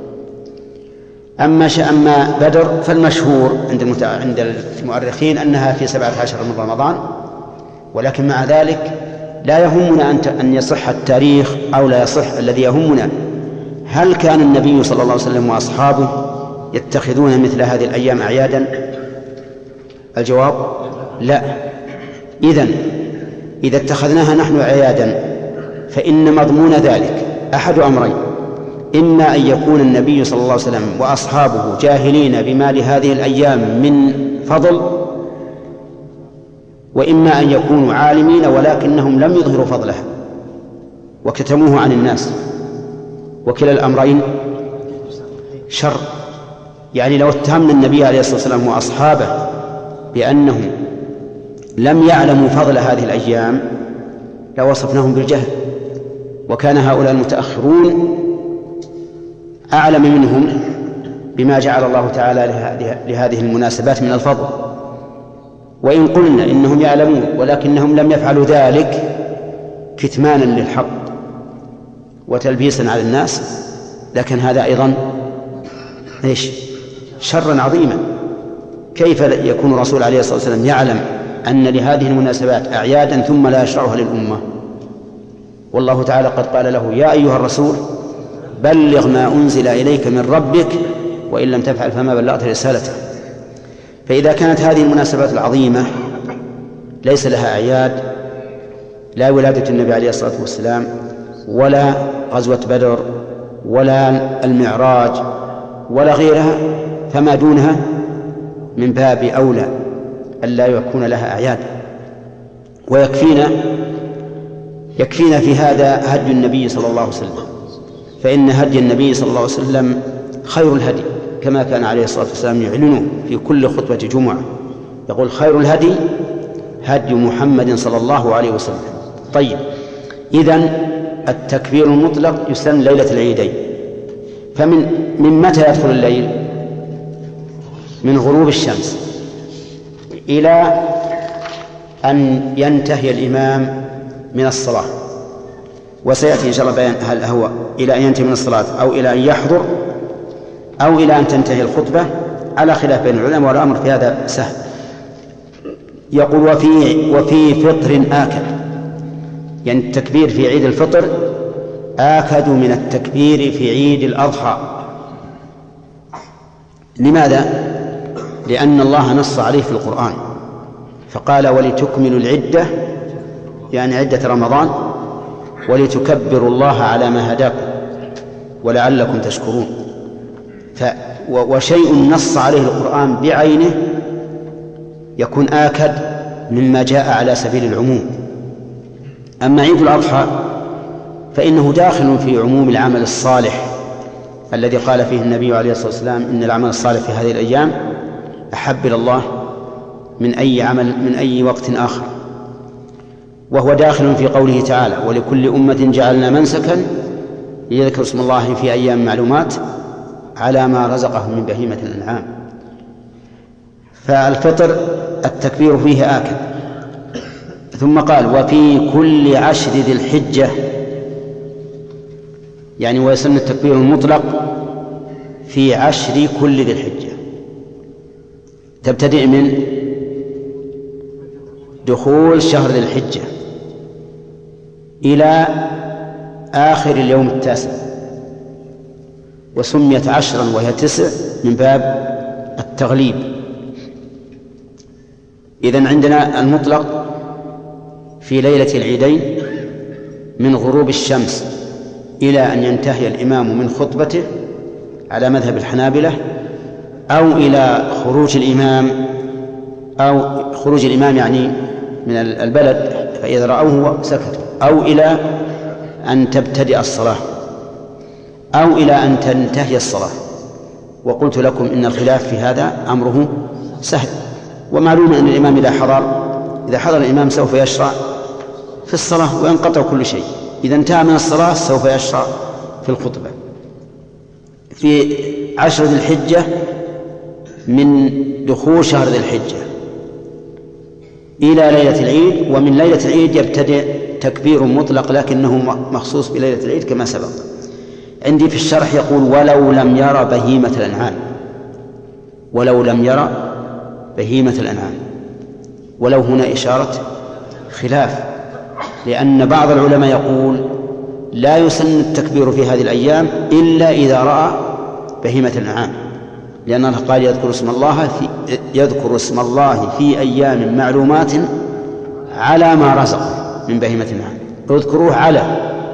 B: أما أما بدر فالمشهور عند عند المؤرخين أنها في سبعة عشر من رمضان، ولكن مع ذلك لا يهمنا أن يصح التاريخ أو لا يصح. الذي يهمنا هل كان النبي صلى الله عليه وسلم وأصحابه يتخذون مثل هذه الأيام أعيادا؟ الجواب لا. إذن إذا اتخذناها نحن أعيادا فإن مضمون ذلك أحد أمرين: إما أن يكون النبي صلى الله عليه وسلم وأصحابه جاهلين بما لهذه الأيام من فضل، وإما أن يكونوا عالمين ولكنهم لم يظهروا فضلها وكتموه عن الناس. وكلا الأمرين شر. يعني لو اتهمنا النبي عليه الصلاة والسلام وأصحابه بأنهم لم يعلموا فضل هذه الأيام لوصفناهم بالجهل، وكان هؤلاء المتأخرون أعلم منهم بما جعل الله تعالى لهذه المناسبات من الفضل. وإن قلنا إنهم يعلمون ولكنهم لم يفعلوا ذلك كتمانا للحق وتلبيسا على الناس، لكن هذا أيضا إيش شرا عظيما. كيف يكون الرسول عليه الصلاة والسلام يعلم أن لهذه المناسبات أعيادا ثم لا يشرعها للأمة؟ والله تعالى قد قال له: يا أيها الرسول بلغ ما أنزل إليك من ربك وإن لم تفعل فما بلغت رسالته. فإذا كانت هذه المناسبات العظيمة ليس لها أعياد، لا ولادة النبي عليه الصلاة والسلام ولا غزوة بدر ولا المعراج ولا غيرها، فما دونها من باب أولى ألا يكون لها أعياد. ويكفينا يكفينا في هذا هدي النبي صلى الله عليه وسلم، فإن هدي النبي صلى الله عليه وسلم خير الهدي، كما كان عليه الصلاة والسلام يعلنه في كل خطبة جمعة، يقول: خير الهدي هدي محمد صلى الله عليه وسلم. طيب، إذن التكبير المطلق يسن ليلة العيدين. فمن من متى يدخل الليل؟ من غروب الشمس إلى أن ينتهي الإمام من الصلاة، وسيأتي إن شاء الله بيان هل هو إلى أن ينتهي من الصلاة أو إلى أن يحضر أو إلى أن تنتهي الخطبة، على خلاف بين العلماء، والأمر في هذا سهل. يقول: وفي وفي فطر آكد، يعني التكبير في عيد الفطر آكد من التكبير في عيد الأضحى. لماذا؟ لأن الله نص عليه في القرآن فقال: ولتكملوا العدة، يعني عدة رمضان، ولتكبروا الله على ما هداكم ولعلكم تشكرون. ف وشيء نص عليه القرآن بعينه يكون آكد مما جاء على سبيل العموم. أما عيد الأضحى فإنه داخل في عموم العمل الصالح الذي قال فيه النبي عليه الصلاة والسلام: إن العمل الصالح في هذه الأيام أحب إلى الله من أي عمل من أي وقت آخر. وهو داخل في قوله تعالى: ولكل أمة جعلنا منسكا ليذكروا اسم الله في أيام معلومات على ما رزقهم من بهيمة الأنعام. فالفطر التكبير فيه آكد. ثم قال: وفي كل عشر ذي الحجة، يعني ويسن التكبير المطلق في عشر كل ذي الحجة، تبتدئ من دخول شهر ذي الحجة إلى آخر اليوم التاسع، وسميت عشرا وهي تسع من باب التغليب. إذن عندنا المطلق في ليلة العيدين من غروب الشمس إلى أن ينتهي الإمام من خطبته على مذهب الحنابلة، أو إلى خروج الإمام أو خروج الإمام يعني من البلد فإذا رأوه سكتوا، أو إلى أن تبتدئ الصلاة، أو إلى أن تنتهي الصلاة. وقلت لكم إن الخلاف في هذا أمره سهل، ومعلوم أن الإمام إذا حضر إذا حضر الإمام سوف يشرع في الصلاة وينقطع كل شيء. إذا انتهى من الصلاة سوف يشرع في الخطبة. في عشر ذي الحجة من دخول شهر ذي الحجة إلى ليلة العيد، ومن ليلة العيد يبتدئ تكبير مطلق لكنه مخصوص بليلة العيد كما سبق. عندي في الشرح يقول: ولو لم يرى بهيمة الأنعام، ولو لم يرى بهيمة الأنعام. ولو هنا إشارة خلاف، لأن بعض العلماء يقول لا يسن التكبير في هذه الأيام إلا إذا رأى بهيمة الأنعام، لأن الله قال: يذكر اسم الله في يذكر اسم الله في أيام معلومات على ما رزق من بهيمة الأنعام، اذكروه على.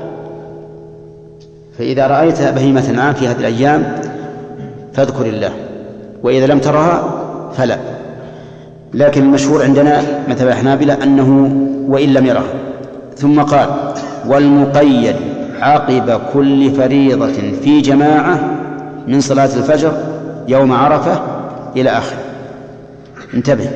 B: فإذا رأيت بهيمة الأنعام في هذه الأيام فاذكر الله، وإذا لم ترها فلا. لكن المشهور عندنا مثل الحنابلة أنه وإن لم يرها. ثم قال: والمقيد عقب كل فريضة في جماعة من صلاة الفجر يوم عرفة إلى آخره. انتبه،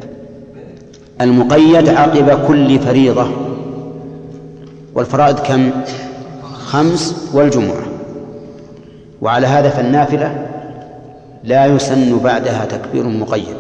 B: المقيد عقب كل فريضة، والفرائض كم؟ خمس والجمعة. وعلى هذا فالنافلة لا يسن بعدها تكبير مقيد.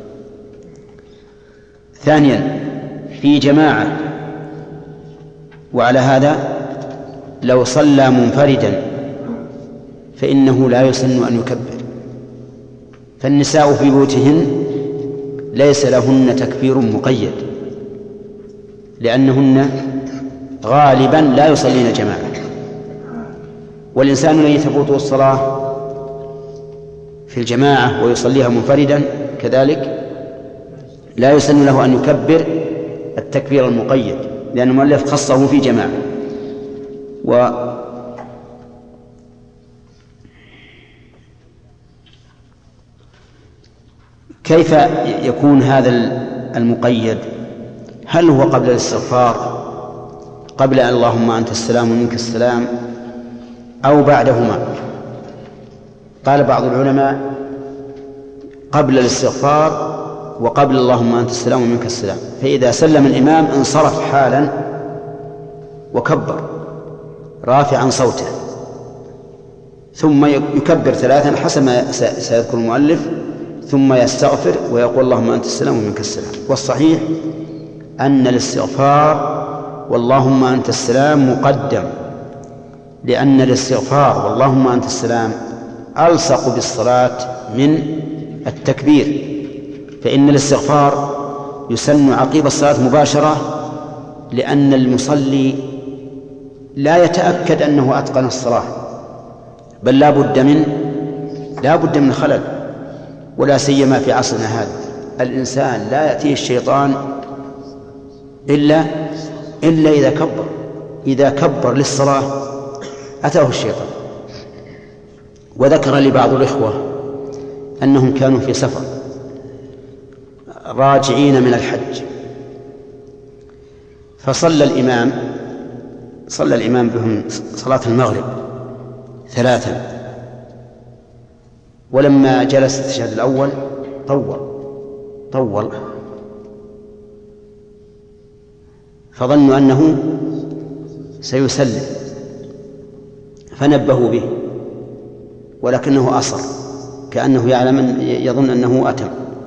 B: ثانيا في جماعة، وعلى هذا لو صلى منفردا فإنه لا يسن أن يكبر، فالنساء في بيوتهن ليس لهن تكبير مقيد لأنهن غالبا لا يصلين جماعة، والإنسان الذي تفوته الصلاة في الجماعة ويصليها منفردا كذلك لا يسن له أن يكبر التكبير المقيد، لأن المؤلف خصه في جماعة. و كيف يكون هذا المقيد؟ هل هو قبل الاستغفار، قبل اللهم أنت السلام ومنك السلام، أو بعدهما؟ قال بعض العلماء قبل الاستغفار وقبل اللهم أنت السلام ومنك السلام، فإذا سلم الإمام انصرف حالا وكبر رافعا صوته، ثم يكبر ثلاثا حسب ما سيذكر المؤلف، ثم يستغفر ويقول اللهم أنت السلام ومنك السلام. والصحيح أن الاستغفار واللهم أنت السلام مقدم، لأن الاستغفار واللهم أنت السلام ألصق بالصلاة من التكبير، فإن الاستغفار يسن عقيب الصلاة مباشرة، لأن المصلي لا يتأكد أنه أتقن الصلاة، بل لا بد من لا بد من خلل، ولا سيما في عصرنا هذا الإنسان لا يأتيه الشيطان إلا إلا إذا كبر إذا كبر للصلاة أتاه الشيطان. وذكر لي بعض الإخوة أنهم كانوا في سفر راجعين من الحج، فصلى الإمام صلى الإمام بهم صلاة المغرب ثلاثا، ولما جلس التشهد الأول طول طول فظنوا أنه سيسلم فنبهوا به، ولكنه أصر كأنه يعلم يظن أنه أتم،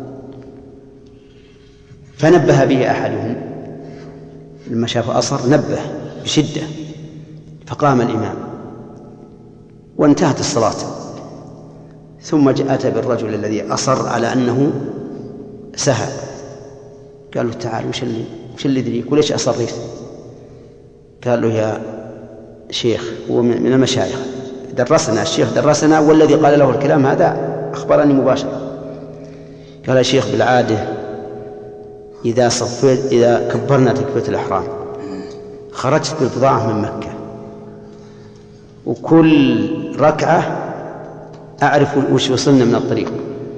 B: فنبه به أحدهم لما شاف أصر نبه بشدة، فقام الإمام وانتهت الصلاة. ثم أتى بالرجل الذي أصر على أنه سهى، قال له تعال وش اللي وش اللي يدريك وليش أصريت؟ قال له يا شيخ، هو من المشايخ درسنا، الشيخ درسنا والذي قال له الكلام هذا أخبرني مباشرة. قال يا شيخ بالعادة إذا صفيت إذا كبرنا تكبيرة الإحرام خرجت بالبضاعة من مكة، وكل ركعة أعرف وش وصلنا من الطريق،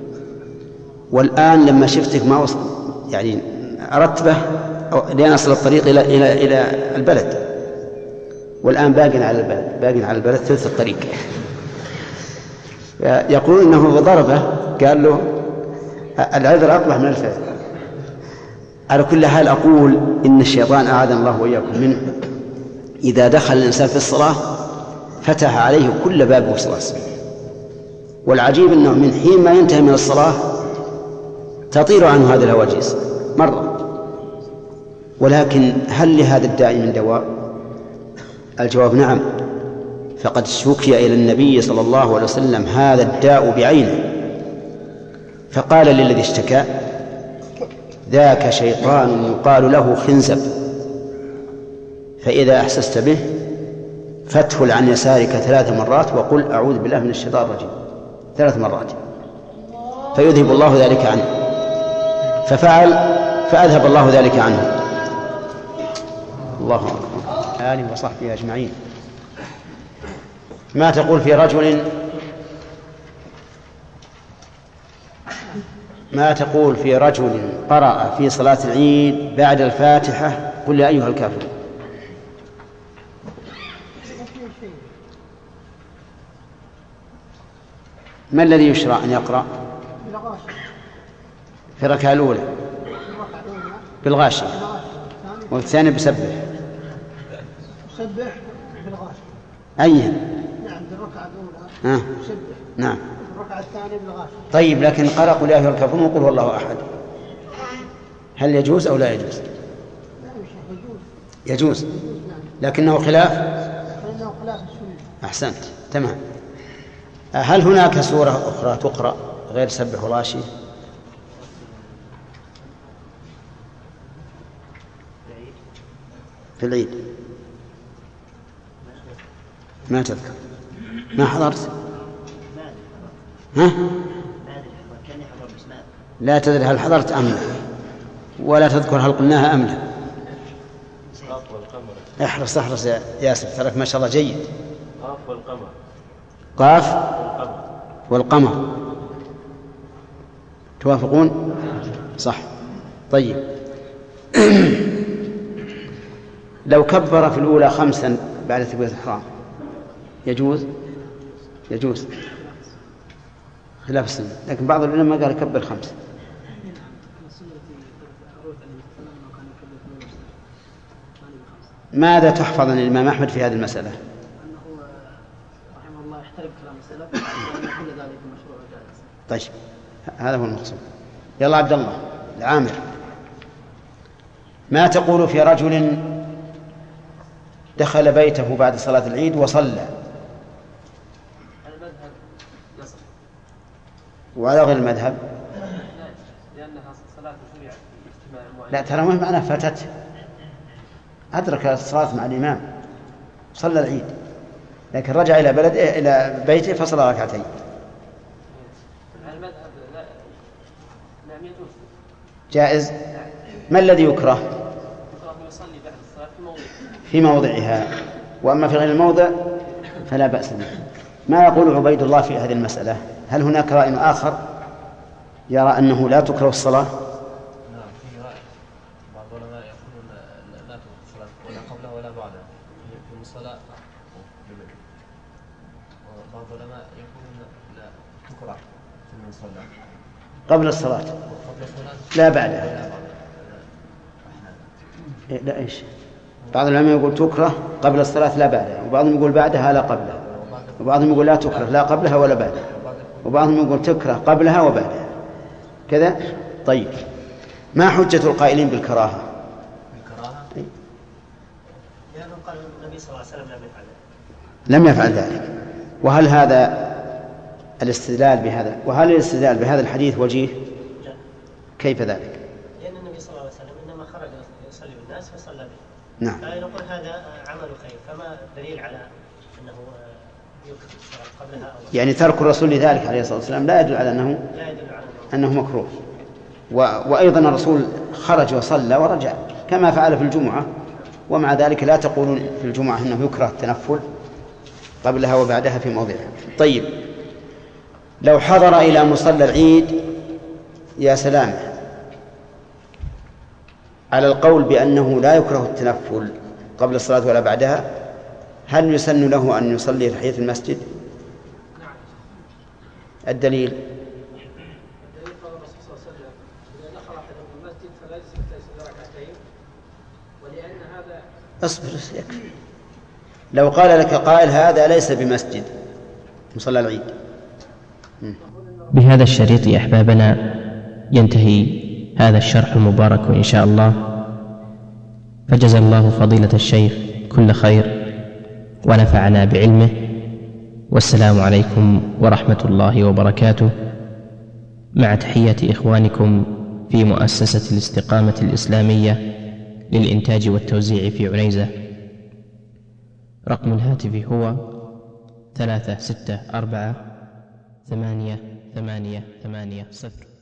B: والآن لما شفتك ما وصل يعني أردت به لأن أصل الطريق إلى إلى إلى البلد، والآن باقي على البلد باقي على البلد ثلث الطريق. يقول إنه ضربه، قال له العذر أقبح من الفعل. على كل حال أقول إن الشيطان أعاذنا الله وإياكم منه إذا دخل الإنسان في الصلاة فتح عليه كل باب وسواس، والعجيب أنه من حين ما ينتهي من الصلاة تطير عنه هذه الهواجس مرة. ولكن هل لهذا الداعي من دواء؟ الجواب نعم، فقد شكي إلى النبي صلى الله عليه وسلم هذا الداء بعينه، فقال للذي اشتكى ذاك شيطان يقال له خنزب، فإذا أحسست به فادخل عن يسارك ثلاث مرات وقل أعوذ بالله من الشيطان الرجيم ثلاث مرات فيذهب الله ذلك عنه. ففعل فأذهب الله ذلك عنه. الله أكبر. آله وصحبه أجمعين. ما تقول في رجل ما تقول في رجل قرأ في صلاة العيد بعد الفاتحة قل يا أيها الكافر؟ ما الذي يشرع أن يقرأ في الركعة الأولى؟ بالغاشية، والثاني بسبح
D: سبح بالغاشية.
B: أيها؟
D: نعم بالركعة الأولى
B: آه.
D: سبح.
B: نعم.
D: الركعة الثانية بالغاشية.
B: طيب لكن قرأ قل يا أيها الكافرون وقل هو الله أحد، هل يجوز أو لا يجوز؟ يجوز، لكنه خلاف أحسنت تمام. هل هناك سورة أخرى تقرأ غير سبح والغاشية؟ في العيد ما تذكر؟ ما حضرت؟ ها؟ لا تدري هل حضرت أم لا، ولا تذكر هل قلناها أم لا. احرص احرص يا ياسر، تراك ما شاء الله جيد.
M: قاف والقمر.
B: قاف والقمر توافقون؟ صح. طيب لو كبر في الأولى خمسا بعد تكبيرة الإحرام يجوز؟ يجوز خلاف السنة، لكن بعض العلماء قال يكبر خمسة. ماذا تحفظ عن الإمام أحمد في هذه المسألة؟
N: أنه رحمه الله يحترم كلام السلف وأن كل ذلك مشروع وجائز.
B: طيب هذا هو المقصود. يلا عبد الله العامر، ما تقول في رجل دخل بيته بعد صلاة العيد وصلى؟
N: المذهب يصح.
B: وعلى غير المذهب؟
N: لأنها صلاة شريعة اجتماع معين.
B: لا ترى ما معنى فاتته، أدرك الصلاة مع الإمام صلى العيد، لكن رجع إلى بلد إلى بيته فصلى ركعتين.
N: المذهب لا نعم يجوز
B: جائز. ما الذي يكره؟
N: يكره يصلي بعد الصلاة في موضع
B: في موضعها، وأما في غير الموضع فلا بأس به. ما يقول عبيد الله في هذه المسألة؟ هل هناك رأي آخر يرى أنه لا تكره الصلاة؟
K: نعم في رأي، بعض العلماء يقولون لا تكره الصلاة ولا قبلها ولا بعدها في المصلاة، وبعض العلماء يقولون لا تكره في المصلاة
B: قبل الصلاة لا بعدها. لا إيش؟ بعض العلماء يقول تكره قبل الصلاة لا بعدها، وبعضهم يقول بعدها لا قبلها، وبعضهم يقول لا تكره لا قبلها ولا بعدها، وبعضهم يقول تكره قبلها وبعدها كذا. طيب ما حجة القائلين بالكراهة؟
I: بالكراهة؟ لأنه قال النبي صلى الله عليه وسلم لم يفعل ذلك.
B: لم يفعل ذلك. وهل هذا الاستدلال بهذا وهل الاستدلال بهذا الحديث وجيه؟ كيف ذلك؟
I: لأن النبي صلى الله عليه وسلم إنما خرج يصلي بالناس فصلى به.
B: نعم.
I: فنقول هذا عمل خير، فما دليل على أنه يكره الصلاة قبلها أو
B: يعني ترك الرسول لذلك عليه الصلاة والسلام لا يدل على أنه
I: لا يدل على
B: أنه مكروه. و... وأيضا الرسول خرج وصلى ورجع كما فعل في الجمعة، ومع ذلك لا تقولون في الجمعة أنه يكره التنفل قبلها وبعدها في موضعها. طيب لو حضر إلى مصلى العيد يا سلام على القول بأنه لا يكره التنفل قبل الصلاة ولا بعدها، هل يسن له أن يصلي تحية المسجد؟ الدليل؟
N: الدليل قال الرسول صلى الله عليه وسلم إذا دخل أحدكم المسجد فلا يجلس حتى يصلي ركعتين، ولأن هذا
B: اصبر يكفي. لو قال لك قائل هذا ليس بمسجد مصلى العيد.
A: بهذا الشريط يا أحبابنا ينتهي هذا الشرح المبارك إن شاء الله، فجزا الله فضيلة الشيخ كل خير ونفعنا بعلمه، والسلام عليكم ورحمة الله وبركاته، مع تحية إخوانكم في مؤسسة الاستقامة الإسلامية للإنتاج والتوزيع في عنيزة. رقم الهاتف هو ثلاثة ستة أربعة ثمانية ثمانية ثمانية صفر.